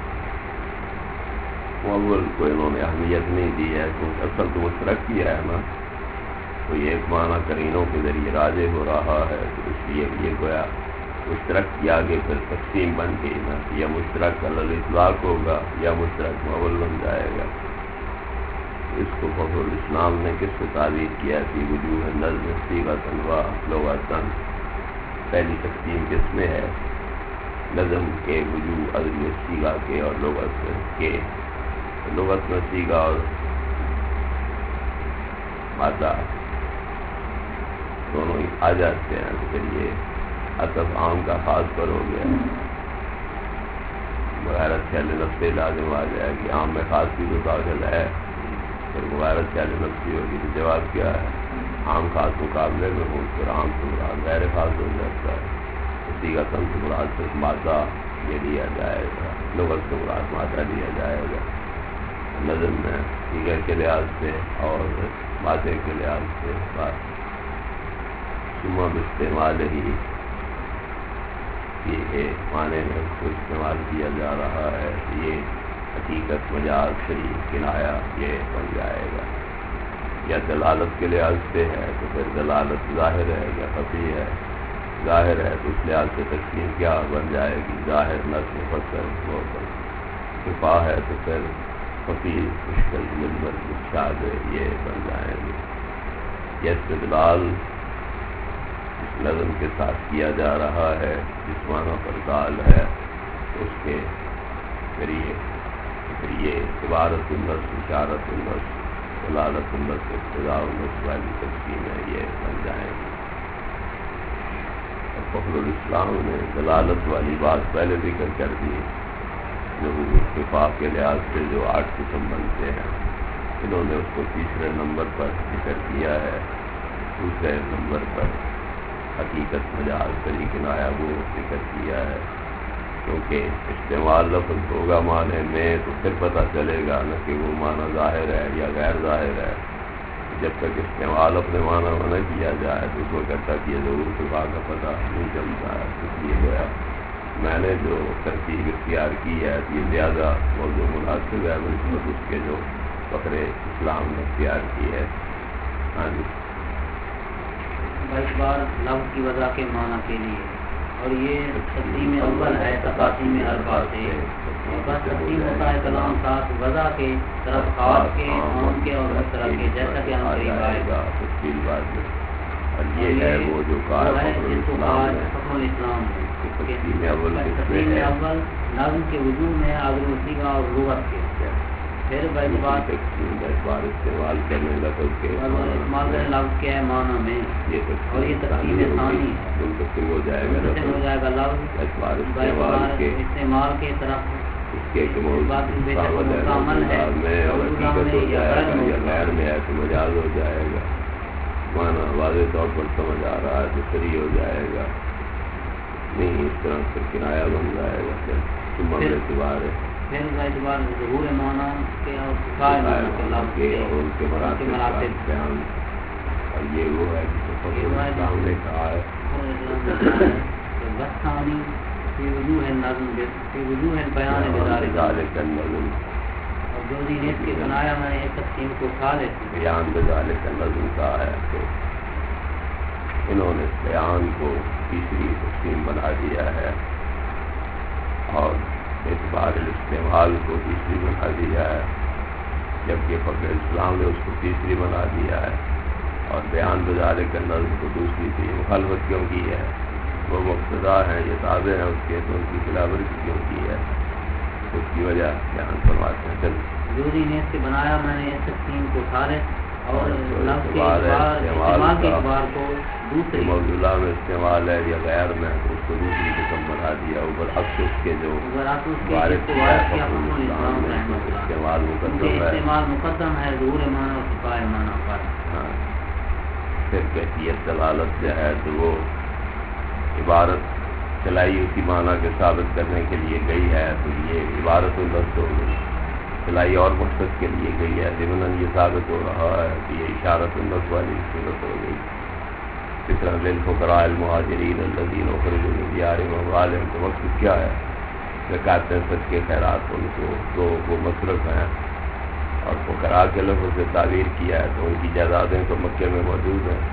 معول کو انہوں نے اہمیت نہیں دی ہے کیونکہ اصل تو مشترک کیا ہے نا، تو یہ ایک معنی قرینوں کے ذریعے راجع ہو رہا ہے تو اس لیے یہ گویا مشترک کیا آگے پھر تقسیم بن گئی نا، یا مشترک علی الاطلاق ہوگا یا مشترک معول بن جائے گا. اس کو فخر الاسلام نے کس سے تعبیر کیا کہ وجوہ نظم صیغۃ و لغۃ. پہلی تقسیم کس میں ہے؟ نظم کے وجوہ عدل صیغہ کے اور لغت کے. لغت میں صیغہ اور مادہ دونوں ہی آ جاتے ہیں، پھر یہ عطف عام کا خاص پر ہو گیا، مغیرت خیال نفسی لازم آ جائے گی. عام میں خاص کی تو داخل ہے، پھر مغیرت خیال نفسی ہوگی تو جواب کیا ہے؟ عام خاص مقابلے میں ہوں پھر عام سے مراد غیر خاص ہو جاتا ہے. اسی کا تن سے مراد صرف مادہ یہ لیا جائے گا، لغت سے مراد مادہ لیا جائے گا. نظم میں دیگر کے لحاظ سے اور مادے کے لحاظ سے بات استعمال ہی یہ معنی میں اس کو استعمال کیا جا رہا ہے، یہ حقیقت مجاز شریف کنایا یہ بن جائے گا. یا دلالت کے لحاظ سے ہے تو پھر دلالت ظاہر ہے یا خفی ہے. ظاہر ہے تو اس لحاظ سے تقسیم کیا بن جائے گی؟ ظاہر نظم مفسر معطل. شفا ہے تو پھر خفی مشکل مجمل مشاد یہ بن جائیں گے. یہ استدلال اس نظم کے ساتھ کیا جا رہا ہے جس معنی پر دال ہے اس کے ذریعے پھر یہ عبارت النص، اشارت النص، دلالت النص، اقتضاء النص والی تقسیم ہے یہ بن جائیں گے. فخر الاسلام نے دلالت والی بات پہلے ذکر کر دی، جو اتفاق کے لحاظ سے جو 8 قسم بنتے ہیں انہوں نے اس کو تیسرے نمبر پر ذکر کیا ہے. دوسرے نمبر پر حقیقت مجاز کری کنایا وہ ذکر کیا ہے، کیونکہ استعمال لفظ ہوگا معنی میں تو پھر پتہ چلے گا نہ کہ وہ معنی ظاہر ہے یا غیر ظاہر ہے۔ جب تک استعمال اپنے معنی میں نہ کیا جائے تو اس وقت تک یہ ضرور شفا کا پتہ نہیں چلتا ہے۔ اس لیے گویا میں نے جو ترتیب اختیار کی ہے یہ زیادہ موضوع مناسب ہے بنسبت اس کے جو فخر اسلام نے اختیار کی ہے۔ ہاں جی، بار بار لفظ کی وضع کے معنی کے لیے، اور یہ تقسیم اول ہے تقاسیم اربع سے، بس تقسیم ہوتا ہے کلام ساتھ وضع کے طرف خاص کے، عام کے اور مشترک کے، جیسا کہ ہم قریب آئے گا تفصیل بات میں۔ اور یہ ہے وہ جو کار جس کو فخر الاسلام ہے، تقسیم اول نظم کے وجود میں اگر وسیقہ اور لغت کے، پھر بعد استعمال کرنے لفظ کے استعمال کرنے لفظ کے معنی میں، اور یہ تقسیم ثانی ہے، منتقل ہو جائے گا لفظ استعمال کے طرف اس کے عمل ہے اور حقیقت ہو جائے گا یا غیر میں ہے تو مجاز ہو جائے گا، معنی واضح طور پر سمجھ آ رہا ہے تو صحیح ہو جائے گا، نہیں اس طرح سے کنایا بن جائے گا، پھر اعتبار ہے، پھر کا اعتبار ظہور معنی کے اور ان کے مراتب بیان۔ اور یہ وہ ہے جس نے کہا ہے بستانی فی وجوہ النظم فی وجوہ البیان بذالک النظم، اور جو دین اس کے بنایا میں نے ایک تقسیم کو اٹھا لیتی بیان بذالک النظم کہا ہے، تو انہوں نے بیان کو تیسری تقسیم بنا دیا ہے اور اعتبار استعمال کو تیسری بنا دیا ہے، جبکہ فخر اسلام نے اس کو تیسری بنا دیا ہے، اور بیان بذالک النظم کو دوسری تھی۔ مخالفت کیوں کی ہے؟ وہ مقتدا ہیں، یہ تابع ہیں اس کے، تو ان کی خلاف ورزی کیوں کی ہے؟ اس کی وجہ بیان فرماتے ہیں۔ چل جو دین اس کے بنایا میں نے اس تقسیم کو اٹھا لے اور لفظ کے استعمال کے اعتبار کو دوسری موضوع میں استعمال ہے یا غیر میں اس کو دوسری قسم بنا دیا، اوپر عکس اس کے جو وارث کیا استعمال مقدم ہے ظہور معنی اور شفاء معنی پر۔ ہاں، پھر کیفیت دلالت جو ہے تو وہ عبارت چلائی اسی معنی کے ثابت کرنے کے لیے گئی ہے، تو یہ عبارت البت ہو گئی، چلائی اور مقصد کے لیے گئی ہے، ضمن یہ ثابت ہو رہا ہے کہ یہ اشارت البت والی صورت ہو گئی۔ اس طرح للفقراء المہاجرین الذین اخرجوا من دیارہم واموالہم، تو مقصد کیا ہے؟ زکوٰۃ صدقے خیرات ان کو تو وہ مصرف ہیں، اور فقراء کے لفظ سے تعبیر کیا ہے تو ان کی جائیدادیں تو مکے میں موجود ہیں۔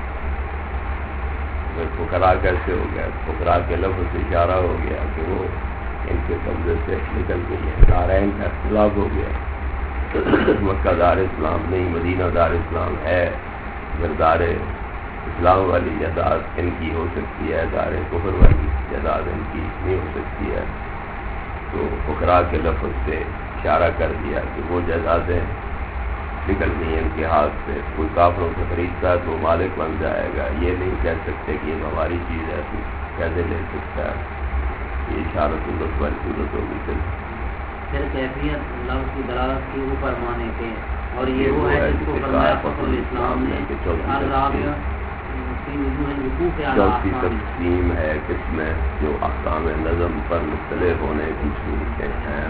فقراء کیسے ہو گیا؟ فقراء کے لفظ سے اشارہ ہو گیا کہ وہ ان کے قبضے سے نکل گئی ہے، دارین کا اختلاف ہو گیا۔ مکہ دار اسلام نہیں، مدینہ دار اسلام ہے، اگر دار اسلام والی جائیداد ان کی ہو سکتی ہے، دار کفر والی جائیداد ان کی نہیں ہو سکتی ہے، تو فقراء کے لفظ سے اشارہ کر دیا کہ وہ جائیدادیں نکل گئی ان کے ہاتھ سے، کوئی کافروں سے خریدتا ہے تو وہ مالک بن جائے گا، یہ نہیں کہہ سکتے کہ یہ ہماری چیز ہے تو کیسے لے سکتا ہے، یہ اشارت البت والی صورت ہوگی۔ پھر کیفیت لفظ کی دلالت کی اوپر معنی کے، اور یہ وہ ہے جس کو فرمایا فخر الاسلام نے چوتھی تقسیم ہے کس میں جو احکام نظم پر مختلف ہونے کی صورتیں ہیں۔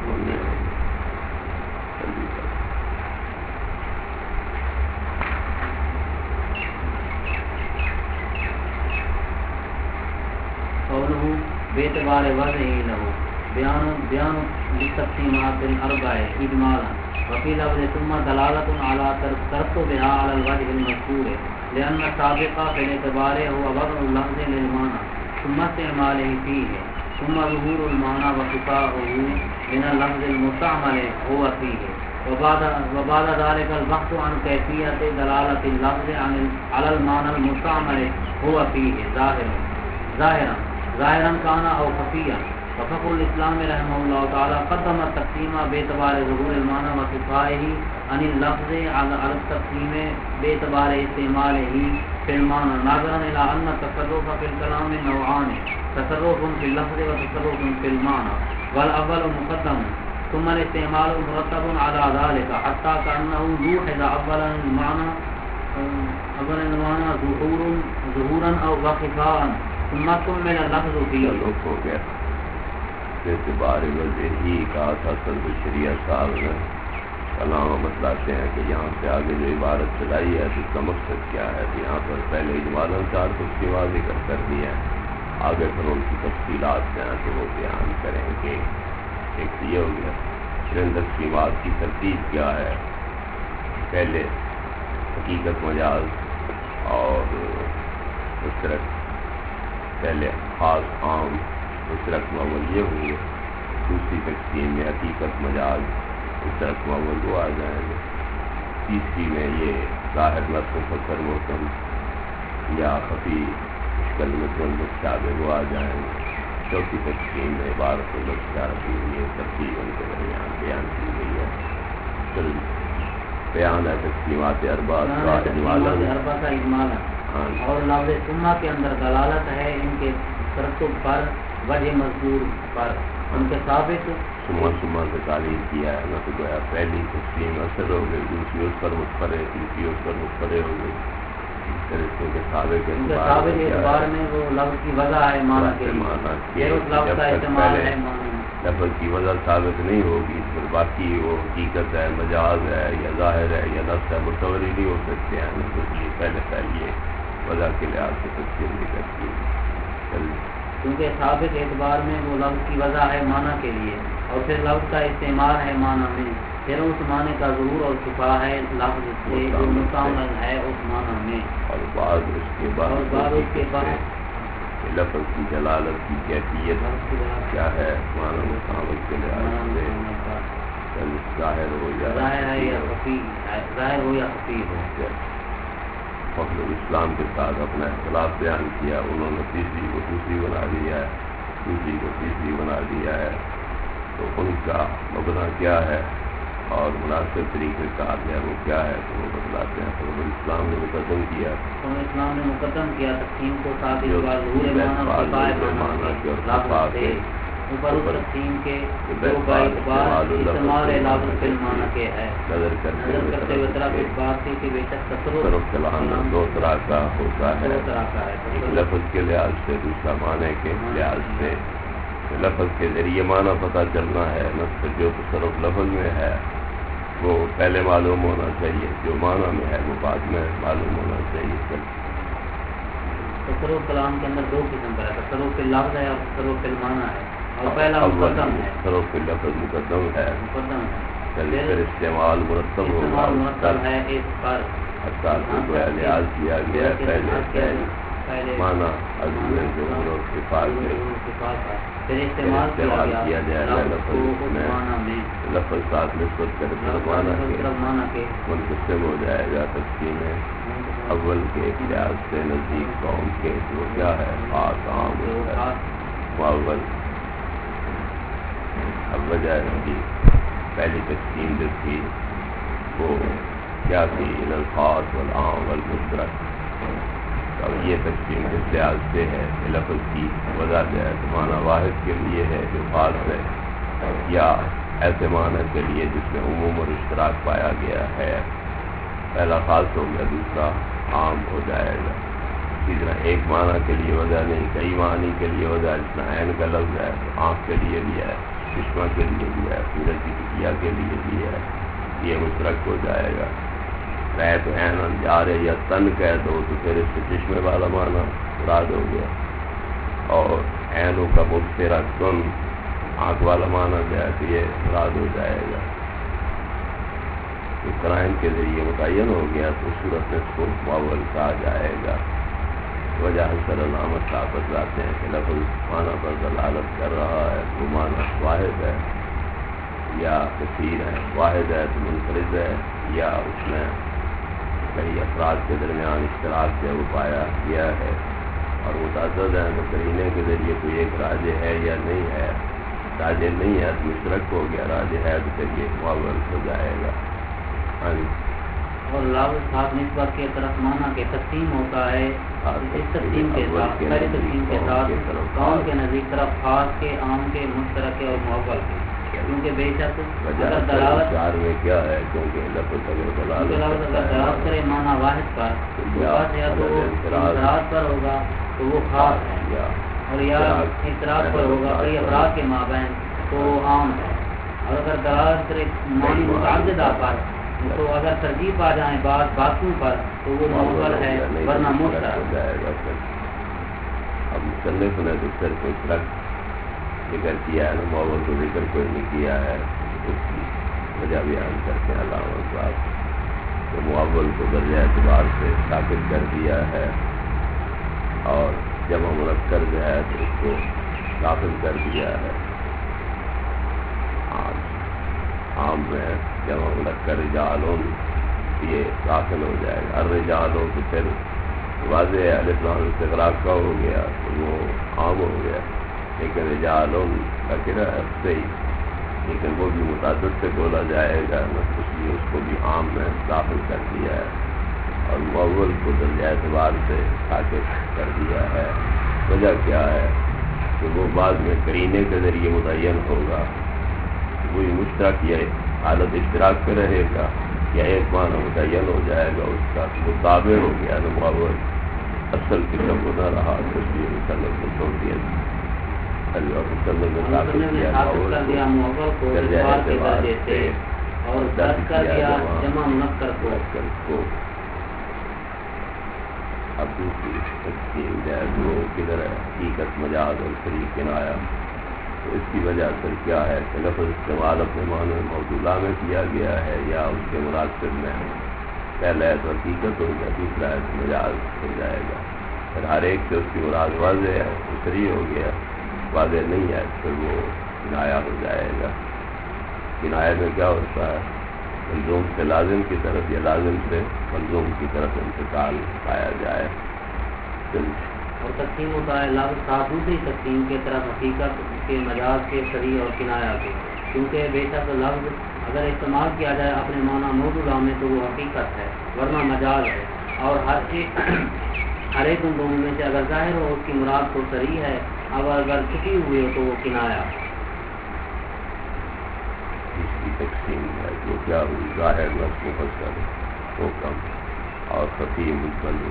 قوله باعتبار وضعه له بیان للتقسیمات الاربع اجمالا وفي لفظ ثم دلالة على ترتبها على الوجه المذكور لأن السابق في الاعتبار هو وضع اللفظ للمعنى ثم استعماله فيه ثم ظهور المعنى وشفاؤه من اللفظ المستعمل هو فيه وبعد ذلك البحث عن كيفية دلالة اللفظ على المعنى المستعمل هو فيه ظاہرا كان او خفيا وفخر الاسلام رحمه الله تعالى قدم التقسيم باعتبار ظهور المعنى وشفائه عن اللفظ على التقسيم باعتبار استعماله في المعنى ناظرا الى ان التصرف في الكلام نوعان تصرف في اللفظ وتصرف في المعنى والاول مقدم ثم الاستعمال مرتب على ذلك حتى كأنه لوحظ اولا المعنى اول عنوان ظہورا او وخفاء ثم كمل اللفظ فيه ہو گیا جیسے بار وضعی کہا تھا صدر شریعت صاحب نے کلام بتلاتے ہیں کہ یہاں سے آگے جو عبارت چلائی ہے اس کا مقصد کیا ہے. تو یہاں پر پہلے اجمالاً چار تفصیل واضح کر دی ہے, آگے پھر ان کی تفصیلات ہیں تو وہ بیان کریں گے. ایک یہ ہو گیا چند تقسیمات کی ترتیب کیا ہے. پہلے حقیقت مجاز اور مشترک, پہلے خاص عام مشترک معول یہ ہوئے. دوسری تقسیم میں حقیقت مجاز مشترک معول وہ آ جائیں گے. تیسری میں یہ ظاہر لفظ مفسر محکم یا خفی مشکل مطلب مشابہ وہ آ جائیں گے. چوتھی تقسیم میں عبارت و لفظ یہ ترتیب ان کے درمیان بیان کی گئی ہے. پھر بیان ہے تقسیمات اربع کا اجمالاً اور لفظ ثم کے اندر دلالت ہے ان کے ترتب پر وجہ مذکور پر ان کے ثابت ثم سے تعلیم کیا ہے. نہ تو گویا پہلی تقسیم اثر ہو گئی, دوسری اس پر متفرع, تیسری اس پر متفرع ہو گئی. پھر اس کے ثابت اعتبار میں وہ لفظ کی وضع ہے معنی کے لفظ کی وضع ثابت نہیں ہوگی پھر باقی وہ حقیقت ہے, مجاز ہے یا ظاہر ہے یا لفظ ہے, متصور ہی نہیں ہو سکتے ہیں. اس لیے پہلے وضع کے لحاظ سے تقسیم نہیں کرتی ہے. کیونکہ ثابت اعتبار میں وہ لفظ کی وضع ہے معنی کے لیے, اور پھر لفظ کا استعمال ہے معنی میں, پھر اس معنی کا ظہور اور شفا ہے لفظ سے جو مستعمل ہے اس معنی میں. اور بعد اس کے بعد لفظ کی جلالت کی کیفیت کیا ہے معنی مستعمل کے لحاظ سے ظاہر ہو یا خفی ہو. فخر الاسلام کے ساتھ اپنا اختلاف بیان کیا. انہوں نے تیسری کو دوسری بنا دیا ہے, دوسری کو تیسری بنا دیا ہے. تو ان کا مبنا کیا ہے اور مناسب طریقے کار ہے وہ کیا ہے تو وہ بتلاتے ہیں. فخر الاسلام نے مقدم کیا تقسیم کو ساتھ اوپر اس تقسیم کے استعمال لفظ فی المعنی کے ہے. نظر کرتے ہوئے طرف اس بات کی کہ بے شک تصرف دو طرح کا ہوتا ہے, ایک لفظ کے لحاظ سے, دوسرا معنی کے لحاظ سے. لفظ کے ذریعے معنی پتہ چلنا ہے, نصف جو تصرف لفظ میں ہے وہ پہلے معلوم ہونا چاہیے, جو معنی میں ہے وہ بعد میں معلوم ہونا چاہیے. تصرف کلام کے اندر دو قسم کا ہے, تصرف فی اللفظ ہے اور تصرف فی المعنی ہے. اور پہلا مقدم ہے, تصرف فی اللفظ مقدم ہے, پھر استعمال مرتب ہوگا ہے اس پر لحاظ کیا گیا ہے. پہلے معنی عظیم جو حروف صفات ہے, پھر استعمال کیا جائے گا لفظ میں, لفظ ساتھ نسبت کر معنی کے منقسم ہو جائے گا. تقسیم اول کے لحاظ سے نزدیک قوم کے وہ کیا ہے خاص عام معول. اب وجہ کی پہلی تقسیم جو تھی وہ کیا تھی الخاص والعام والمشترک. اب یہ تقسیم اس لحاظ سے ہے کہ لفظ کی وضع جائے تو معنی واحد کے لیے ہے جو خاص ہے, یا ایسے معنی کے لیے جس میں عموم اور اشتراک پایا گیا ہے. پہلا خاص ہو گیا, دوسرا عام ہو جائے گا. اسی طرح ایک معنی کے لیے وضع نہیں, کئی معنی کے لیے وضع. جس طرح عین کا لفظ ہے تو آنکھ کے لیے بھی ہے, چشمہ کے لیے بھی ہے, سورج کی ٹکیا کے لیے بھی ہے, یہ مشترک ہو جائے گا. رہے تو عین جا رہے یا تن کہہ دو تو پھر اس سے چشمے والا معنی مراد ہو گیا, اور عینوں کا مبصرہ کن آنکھ والا معنی جو ہے تو یہ مراد ہو جائے گا. اس طرح ان کے ذریعے متعین ہو گیا تو صورت میں اس کو معول کہا جائے گا. وجہ حسن علامت صاحب بتلاتے ہیں کہ لفظ معنی پر دلالت کر رہا ہے وہ معنی واحد ہے یا کثیر ہے. واحد ہے تو منفرد ہے, یا اس میں کئی افراد کے درمیان اشتراک جو وہ پایا گیا ہے, اور متعدد ہیں تو کرینے کے ذریعے کوئی ایک راجع ہے یا نہیں ہے. راجع نہیں ہے تو مشترک ہو گیا, راجع ہے تو پھر یہ معول ہو جائے گا. اور لفظ صاحب نسبت کے طرف معنی کے تقسیم ہوتا ہے. اس تقسیم کے ساتھ پہلی تقسیم کے ساتھ قوم کے نزدیک طرف خاص کے, عام کے, مشترک کے اور معول کے. کیونکہ بے شک وجہ اگر دلالت چار میں کیا ہے کیونکہ لفظ اگر دلالت کرے معنی واحد پر تو بس یا تو انفراد پر ہوگا تو وہ خاص ہے، اور یا اعتراض پر ہوگا کئی افراد کے مابین تو وہ عام ہے. اور اگر دلالت کرے معنی متعددہ پر تو اگر ترجیح آ جائیں بعض باتوں پر تو وہ معول ہے ورنہ مشترک ہو جائے گا. اب مصنف نے تو صرف اطلاق ذکر کیا ہے نا، معول کو ذکر کوئی نہیں کیا ہے. اس کی وجہ بیان کرتے ہیں علامہ صاحب تو معول کو درجہ اعتبار سے ثابت کر دیا ہے، اور جمع منکر جو ہے تو اس کو داخل کر دیا ہے. عام میں جمع منکر رجالون یہ داخل ہو جائے گا. الرجالوں تو پھر واضح ہے الف لام استغراق کا ہو گیا تو وہ عام ہو گیا، لیکن رجالون کا کرایہ صحیح، لیکن وہ بھی متعدد سے بولا جائے گا، اس لیے اس کو بھی عام میں داخل کر دیا ہے. اور معول کو درجہ اعتبار سے ساکت کر دیا ہے. وجہ کیا ہے کہ وہ بعد میں قرینے کے ذریعے متعین ہوگا، وہی مشترک یا حالت اشتراک پہ رہے گا یا ایک معنی متعین ہو جائے گا، اس کا وہ تابع ہو گیا نا معول، اصل قسم کو نہ رہا تو اس لیے مصنف کو چھوڑ دیا. مصنف نے ثابت کیا معول کو درجہ اعتبار سے اور درج کر دیا جمع منکر کو. اب دوسری تقسیم جو ہے وہ کدھر ہے حقیقت مجاز اور شریک کنایا. تو اس کی وجہ اصل کیا ہے کہ لفظ استعمال اپنے معنی موضوعہ میں کیا گیا ہے یا اس کے مناسب میں ہے. پہلا ہے تو حقیقت ہو گیا، دوسرا ہے تو مجاز ہو جائے گا. پھر ہر ایک سے اس کی مراد واضح ہے تو صحیح ہو گیا، واضح نہیں ہے پھر وہ کنایا ہو جائے گا. کنایا میں کیا ہوتا ہے ملزوم سے لازم کی طرف یا لازم سے ملزوم کی طرف انتقال پایا جائے. اور تقسیم ہوتا ہے لفظ صاحب دوسری تقسیم کے طرف حقیقت کے مجاز کے صریح اور کنایا کے، کیونکہ بے شک لفظ اگر استعمال کیا جائے اپنے معنی موضوع میں تو وہ حقیقت ہے ورنہ مجاز ہے. اور ہر ایک ان دونوں میں سے اگر ظاہر ہو اس کی مراد تو صریح ہے، اگر چھپی ہوئی ہو تو وہ کنایا. اس کی تقسیم ہے جو کیا ہوئی ظاہر لفظ مفسر حکم اور خفی مجمل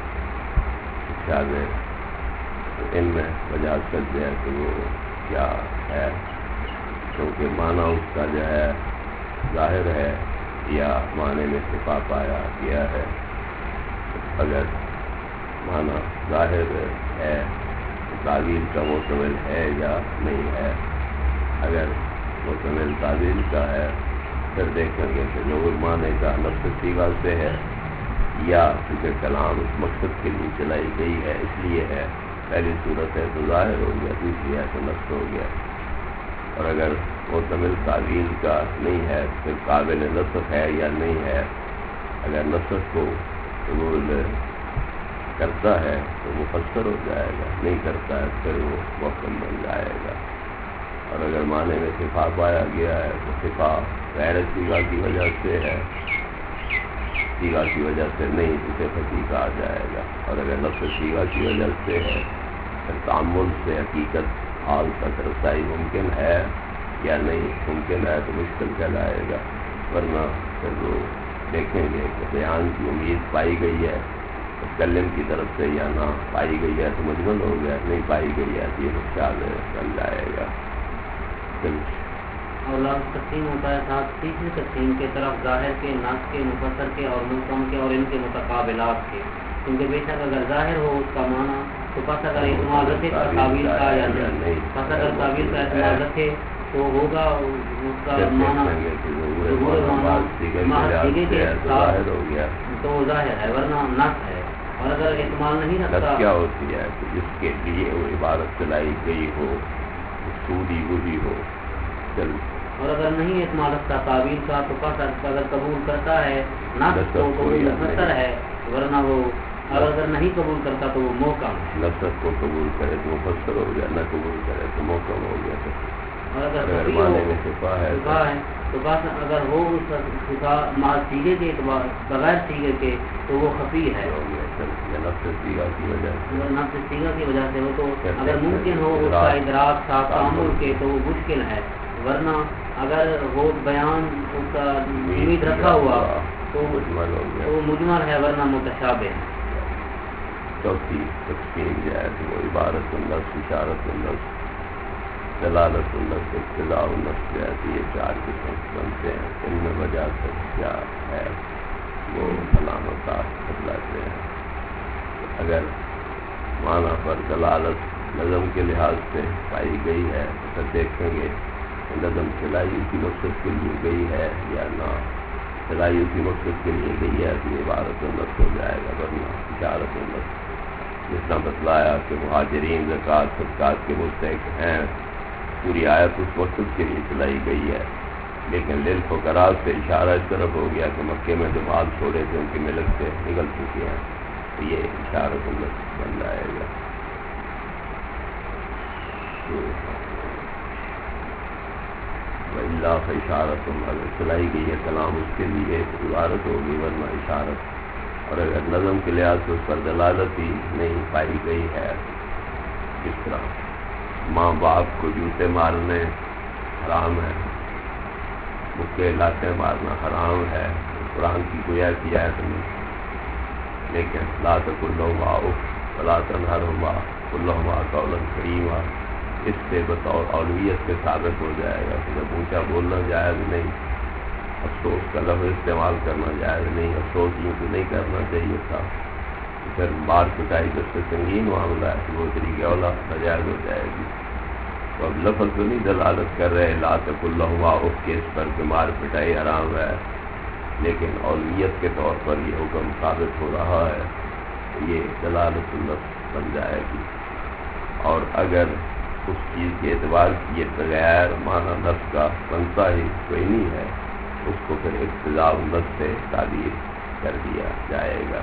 شاذ. ان میں وجہ کر دیا کہ وہ کیا ہے، کیونکہ معنی اس کا جو ہے ظاہر ہے یا معنی میں شفا پایا گیا ہے. اگر معنی ظاہر ہے تعویل کا مشتمل ہے یا نہیں ہے. اگر مشتمل تعویل کا ہے پھر دیکھیں گے کہ جو معنی کا نفس صیغہ سے ہے یا کیونکہ کلام اس مقصد کے لیے چلائی گئی ہے اس لیے ہے. پہلی صورت ہے تو ظاہر ہو گیا، دوسری ہے تو نفس ہو گیا. اور اگر مشتمل تعویل کا نہیں ہے پھر قابل نسخ ہے یا نہیں ہے. اگر نسخ کو قبول کرتا ہے تو مفسر ہو جائے گا، نہیں کرتا ہے پھر وہ محکم بن جائے گا. اور اگر معنی میں شفا پایا گیا ہے تو شفا غیر صیغہ کی وجہ سے ہے، صیغہ کی وجہ سے نہیں، اسے حقیقت آ جائے گا. اور اگر نفس صیغہ کی وجہ سے ہے پھر تعامل سے حقیقت حال تک رسائی ممکن ہے یا نہیں، ممکن ہے تو مشکل کہلائے گا. ورنہ پھر وہ دیکھیں گے کہ بیان کی امید پائی گئی ہے متکلم کی طرف سے یا نہ پائی گئی ہے تو مجمل ہو گیا، نہیں پائی گئی ہے تو یہ خیال بن جائے گا. اور لفظ تقسیم ہوتا ہے ساتھ تیسری تقسیم کے طرف ظاہر کے، نص کے، مفسر کے اور محکم کے اور ان کے متقابلات کے. کیونکہ بے شک اگر ظاہر ہو اس کا معنی تو پس اگر اعتماد رکھے کا تعویل کا یا نہیں، پس اگر تعویل کا اعتماد رکھے تو ہوگا اس کا معنی تو ظاہر ہے ورنہ نص ہے. اور اگر اعتماد نہیں رکھتا کیا ہوتی ہے کہ جس کے لیے وہ عبارت چلائی گئی ہو مقصودی وہی ہو. اور اگر نہیں اعتماد رکھتا تعویل کا تو پس اگر قبول کرتا ہے نص تو وہ مفسر ہے ورنہ وہ، اور اگر نہیں قبول کرتا تو وہ محکم ہے. لفظ کو قبول کرے تو مفسر ہو گیا، نہ قبول کرے تو محکم ہو گیا. اور اگر معنی میں شفا ہے تو بس اگر ہو اس شفا مع سیغے کے اعتبار بغیر سیغے کے تو وہ خفی ہے. نفس صیغہ کی وجہ سے، نفس صیغہ کی وجہ سے ہو تو اگر ممکن ہو اس کا ادراک صاف تعامل کے تو وہ مشکل ہے ورنہ اگر وہ بیان اس کا امید رکھا ہوا تو مجمل ہے ورنہ متشابہ ہے. چوتھی تقسیم جو ہے تو وہ عبارت النص، اشارت النص، دلالت النص، اقتضاء النص جو ہے تو یہ چار قسم بنتے ہیں. ان میں وجہ سے کیا ہے وہ علامت بتلاتے ہیں. اگر معنی پر دلالت نظم کے لحاظ سے پائی گئی ہے تو دیکھیں گے کہ نظم چلائی اسی مقصد کے لیے گئی ہے یا نہ. چلائی اسی مقصد کے لیے گئی ہے تو عبارت النص ہو جائے گا ورنہ اشارت النص. جس طرح بتلایا کہ مہاجرین زکوٰۃ صدقات کے مستحق ہیں، پوری آیت اس مقصد کے لیے چلائی گئی ہے، لیکن للفقراء سے اشارہ اس طرف ہو گیا کہ مکے میں جو مال چھوڑے تھے ان کی ملک سے نکل چکے ہیں، تو یہ اشارت النص بن جائے گا. اللہ اشارت اگر چلائی گئی ہے کلام اس کے لیے عبارت ہوگی ورنہ اشارت. اور اگر نظم کے لحاظ سے اس پر دلالت ہی نہیں پائی گئی ہے، اس طرح ماں باپ کو جوتے مارنے حرام ہے، مکے لاتے مارنا حرام ہے، قرآن کی کوئی ایسی آیت نہیں. لیکن لا تقل لهما اف ولا تنهرهما قل لهما قولا کریما، اس سے بطور اولویت کے ثابت ہو جائے گا کہ جب اونچا بولنا جائز نہیں، افسوس کا لفظ استعمال کرنا جائز نہیں، افسوس یوں تو نہیں کرنا چاہیے تھا. پھر مار پٹائی جس سے سنگین معاملہ ہے تو وہ طریقے اولا ناجائز ہو جائے گی. تو اب لفظ تو نہیں دلالت کر رہے لا تقل لهما اف کے اس پر کہ مار پٹائی حرام ہے، لیکن اولویت کے طور پر یہ حکم ثابت ہو رہا ہے تو یہ دلالت النص بن جائے گی. اور اگر اس چیز کے اعتبار کیے بغیر معنی نص کا بنتا ہی کوئی نہیں ہے، اس کو پھر اقتضاء النص سے تعبیر کر دیا جائے گا.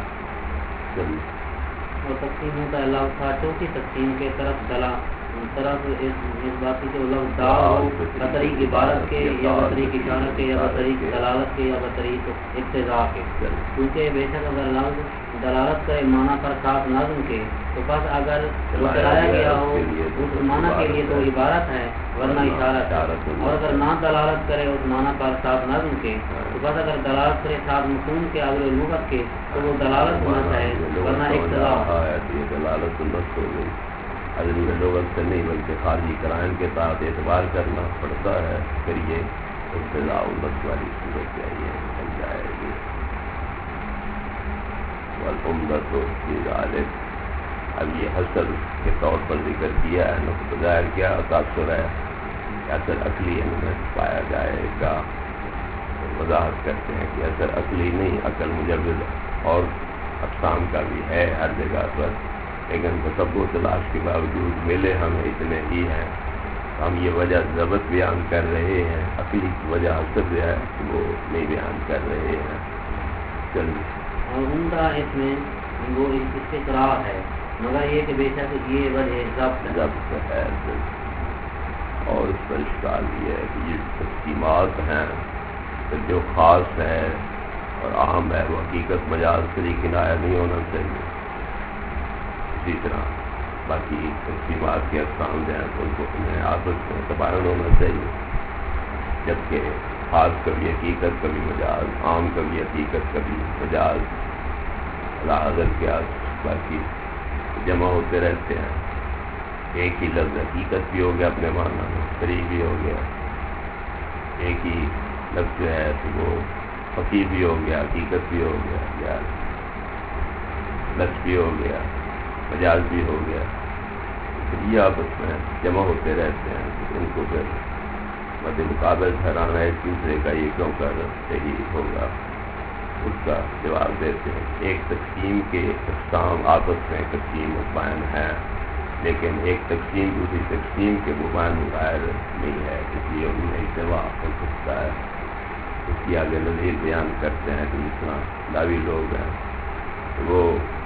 اور تقسیم ہوتا ہے اللہ تھا چوتھی تقسیم کے طرف اس بات کی لفظ دا ہو بطریق عبارت کے یا بطریق اشارت کے یا بطریق دلالت کے یا بطریق اقتضاء کے. کیونکہ بے شک اگر لفظ دلالت کرے معنی پر ساتھ نظم کے تو بس اگر وہ چلایا گیا ہو اس معنی کے لیے تو عبارت ہے ورنہ اشارت ہے. اور اگر نہ دلالت کرے اس معنی پر ساتھ نظم کے تو بس اگر دلالت کرے ساتھ مفہوم کے اگر لغت کے تو وہ دلالت ہونا چاہے ورنہ اقتضاء. دلالت النص ہو گئی عدل لغت سے نہیں بلکہ خارجی قرائن کے ساتھ اعتبار کرنا پڑتا ہے، پھر یہ اقتضاء النص والی صورت چاہیے بن جائے گی. والعمدۃ فی ذلک، اب یہ حصر کے طور پر ذکر کیا ہے، نقطہ ظاہر کیا تاثر ہے کہ اثر عقلی ان میں پایا جائے گا. وضاحت کرتے ہیں کہ اثر عقلی نہیں، عقل مجوز اور اقسام کا بھی ہے ہر جگہ پر، لیکن تصور تلاش کے باوجود ملے ہمیں اتنے ہی ہیں. ہم یہ وجہ ضبط بیان کر رہے ہیں، عقلی کی وجہ حسب جو ہے وہ نہیں بیان کر رہے ہیں. چلیے اور عمدہ اس میں وہ استقرار ہے، مگر یہ کہ بے شک یہ وجہ ضبط ہے. اور اس پر اشکال یہ ہے کہ یہ تقسیمات ہیں تو جو خاص ہے اور عام ہے وہ حقیقت مجاز سے کنایہ نہیں ہونا چاہیے. اسی طرح باقی تقسیمات کے اقسام جو ہیں تو ان کو انہیں آپس میں تباین ہونا چاہیے، جبکہ خاص کبھی حقیقت کبھی مجاز، عام کبھی حقیقت کبھی مجاز، حضر کے باقی جمع ہوتے رہتے ہیں. ایک ہی لفظ حقیقت بھی ہو گیا اپنے معنی میں، صریح بھی ہو گیا. ایک ہی لفظ جو ہے تو وہ فقی بھی ہو گیا، حقیقت بھی ہو گیا، یا لفظ بھی ہو گیا، مجاز بھی ہو گیا. یہ آپس میں جمع ہوتے رہتے ہیں، ان کو پھر مد مقابل ٹھہرانا ایک دوسرے کا یہ کیوں کر صحیح ہوگا، اس کا جواب دیتے ہیں. ایک تقسیم کے اقسام آپس میں تقسیم مبین ہے، لیکن ایک تقسیم دوسری تقسیم کے مبین غیر نہیں ہے، اس لیے ان میں اتباع ہو سکتا ہے. اس کی آگے نظیر بیان کرتے ہیں کہ جس طرح دعوی لوگ ہیں وہ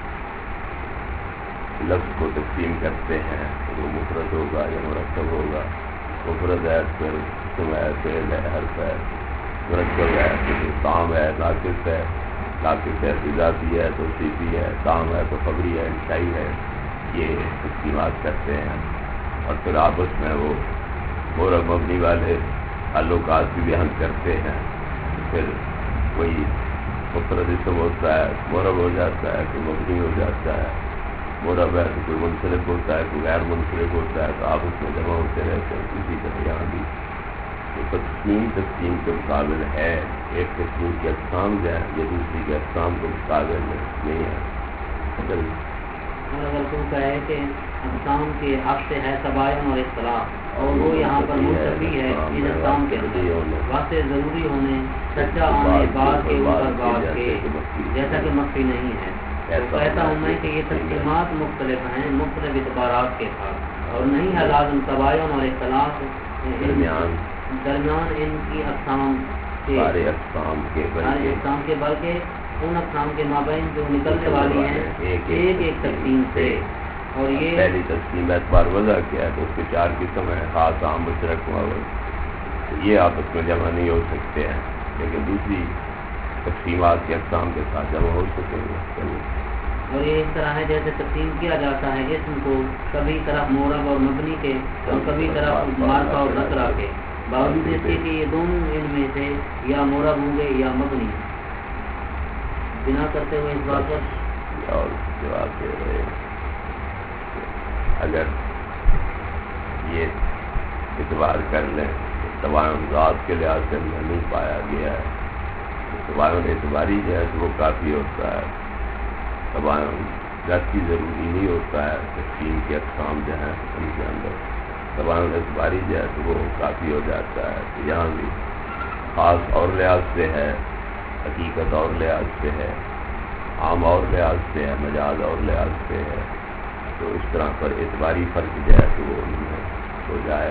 لفظ کو تقسیم کرتے ہیں، وہ مفرد ہوگا یا مرکب ہوگا. مفرد ہے پھر اسم ہے، فعل ہے، حرف ہے. مرکب ہے تو تام ہے، ناقص ہے، ناقص ہے تو اضافی ہے، توصیفی ہے، تام ہے تو خبری ہے، انشائی ہے. یہ تقسیمات کرتے ہیں اور پھر آپس میں وہ مورب مبنی والے تعلقات بھی بیان کرتے ہیں، پھر کوئی مفرد اسم ہوتا ہے مرب ہو جاتا ہے، کوئی مبنی ہو جاتا ہے، مرب ہے تو کوئی منصرف ہوتا ہے، کوئی غیر منصرف ہوتا ہے، تو آپ اس میں جمع ہوتے رہتے ہیں. اسی طرح یہاں بھی تقسیم کے مقابل ہے. ایک قسم کی اقسام جو ہے یہ دوسری کے اقسام کے مقابل نہیں ہے. اگر تو کہے کہ اقسام کے حق سے ہے تباین اور اختلاف، اور وہ یہاں پر منتفی ہے ان اقسام کے اندر واسطے ضروری ہونے، سچا آنے بعد کے اوپر بعد کے، جیسا کہ مخفی نہیں ہے. تو کہتا ہوں میں کہ یہ تقسیمات مختلف ہیں مختلف اعتبارات کے ساتھ، اور نہیں ہے لازم تباین اور اختلاف درمیان ان کی اقسام کے، سارے اقسام کے بلکہ ان اقسام کے مابین جو نکلنے والی ہیں ایک تقسیم سے. اور یہ پہلی تقسیم اعتبار وضع کیا ہے تو اس کے 4 قسم ہیں، خاص عام مشترک معاون. یہ آپس میں جمع نہیں ہو سکتے ہیں، لیکن دوسری تقسیمات کے اقسام کے ساتھ جمع ہو سکیں گے. اور یہ اس طرح ہے جیسے تقسیم کیا جاتا ہے اسم کو کبھی طرف مورب اور مبنی کے اور کبھی طرف معرفہ اور نکرہ کے، باوجود اس کے کہ یہ دونوں ان میں سے یا مورب ہوں گے یا مبنی. بنا کرتے ہوئے اس بات پر اور جواب دے رہے ہیں اگر یہ اعتبار کر لیں تباین ذات کے لحاظ سے نہیں پایا گیا ہے، تباین اعتباری جو ہے تو وہ کافی ہوتا ہے. تباین ذاتی ضروری نہیں ہوتا ہے. تقسیم کے اقسام جو ہیں ان کے اندر تباین اعتباری جو ہے تو وہ کافی ہو جاتا ہے. تو یہاں بھی خاص اور لحاظ سے ہے، حقیقت اور لحاظ سے ہے، عام اور لحاظ سے ہے، مجاز اور لحاظ سے ہے. تو اس طرح پر اعتباری فرق جو ہے تو وہ ہو جائے.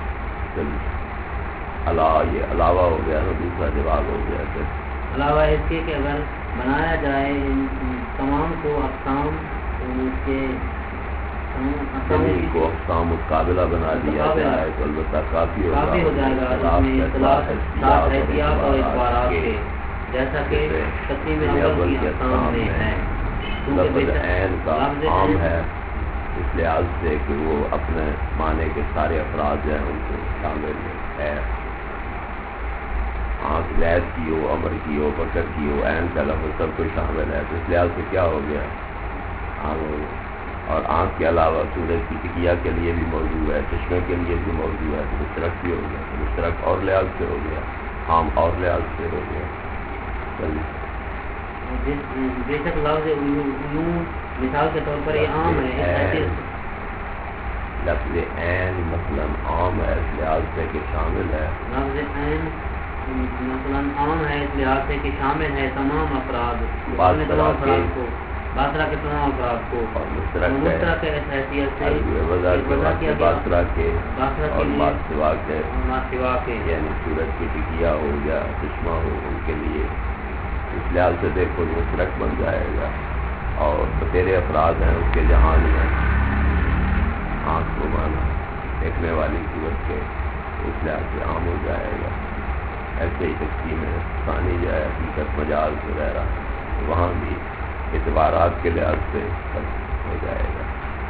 یہ علاوہ ہو گیا نا، دوسرا جواب ہو گیا. پھر علاوہ اس کے کہ اگر بنایا جائے ان تمام کو اقسام کے کو اقسام متقابلہ بنا دیا جائے تو البتہ کافی ہو جائے گا. اس میں اختلاف احتیاط اور اعتبارات کے، جیسا کہ تقسیم اول کی اقسام میں ہے. لفظ عین کا عام ہے اس لحاظ سے کہ وہ اپنے معنی کے سارے افراد جو ہیں ان کو شامل ہے. آنکھ زید کی ہو، امر کی ہو، بکر کی ہو، عین کا لفظ سب کو شامل ہے. تو اس لحاظ سے کیا ہو گیا اور آنکھ کے علاوہ سورج کی ٹکیا کے لیے بھی موضوع ہے، چشمے کے لیے بھی موضوع ہے. تو مشترک بھی ہو گیا. تو مشترک اور لحاظ سے ہو گیا، عام اور لحاظ سے ہو گیا. بے شک لفظ عیون مثال کے طور پر یہ عام ہے. لفظ عین مثلا عام ہے اس لحاظ سے کہ شامل ہے. لفظ عین مثلا عام ہے اس لحاظ سے کہ شامل ہے تمام افراد کو، باسرہ کے تمام افراد کو. اور مشترک ہے اس حیثیت سے باسرہ کے اور ماسوا کے، یعنی سورج کی ٹکیا ہو یا چشمہ ہو ان کے لیے. اس لحاظ سے دیکھو مشترک بن جائے گا. اور بتیرے افراد ہیں اس کے جہان میں آنکھ کو مانا دیکھنے والی صورت کے، اس لحاظ سے عام ہو جائے گا. ایسے ہی تقسیم ہے ثانی جو ہے حقیقت مجاز وغیرہ، وہاں بھی اعتبارات کے لحاظ سے ہو جائے گا.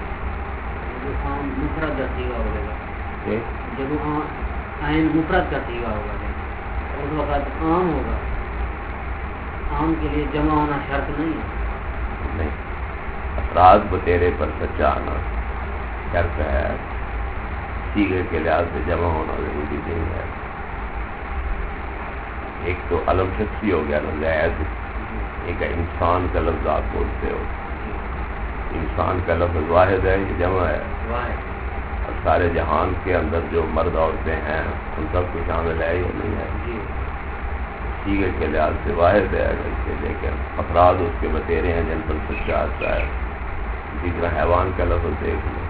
مفرد کا سیگا ہوگا، جب عین مفرد کا سیگا ہوگا اس وقت عام ہوگا. عام کے لیے جمع ہونا شرط نہیں ہے. نہیں، افراد بتیرے پر سچا آنا شرط ہے. سیگے کے لحاظ سے جمع ہونا ضروری نہیں ہے. ایک تو علم شخصی ہو گیا نا زید، ایک انسان کا لفظ آپ بولتے ہو. انسان کا لفظ واحد ہے، یہ جمع ہے. اور سارے جہان کے اندر جو مرد عورتیں ہیں ان سب کو شامل ہے یا نہیں ہے. سیگے کے لحاظ سے واحد ہے اگر، لیکن افراد اس کے بتیرے ہیں جن پر سچا آتا ہے. اسی طرح حیوان کا لفظ دیکھ لو،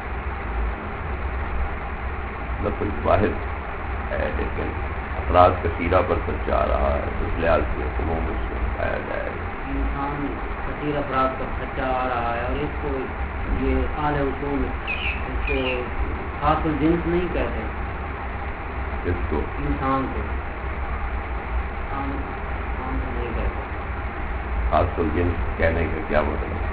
لفظ واحد ہے لیکن افراد کثیرہ پر سچا آ رہا ہے. اس لحاظ سے عموم اس میں پایا جائے گا. انسان کثیر افراد پر سچا آ رہا ہے، اور اس کو یہ اعلی اصول اس کو خاص الجنس نہیں کہتے. اس کو انسان کو نہیں کہتے. خاص الجنس کہنے کا کیا مطلب؟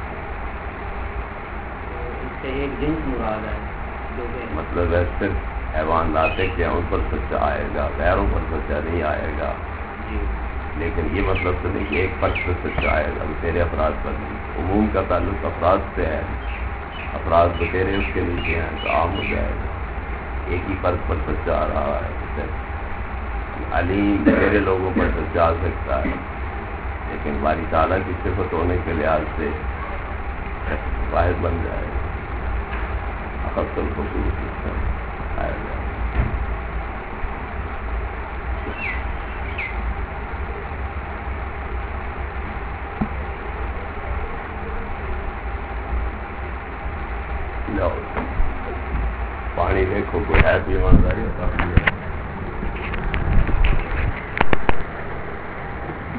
اس سے ایک جنس مراد ہے جو کہ مطلب ہے صرف حیوان ناطق ہیں ان پر سچا آئے گا، غیروں پر سچا نہیں آئے گا. لیکن یہ مطلب تو نہیں کہ ایک فرد پر سچا آئے گا، تیرے افراد پر نہیں. عموم کا تعلق افراد سے ہے، افراد تو تیرے اس کے نیچے ہیں تو عام ہو جائے گا. ایک ہی فرد پر سچا آ رہا ہے. علیم تیرے لوگوں پر سچا آ سکتا ہے، لیکن باری تعالیٰ کی صفت ہونے کے لحاظ سے واحد بن جائے گا. افضل خصوص آئے گا. پانی دیکھو کوئی ہے بھی ایمانداری ہوتا ہے.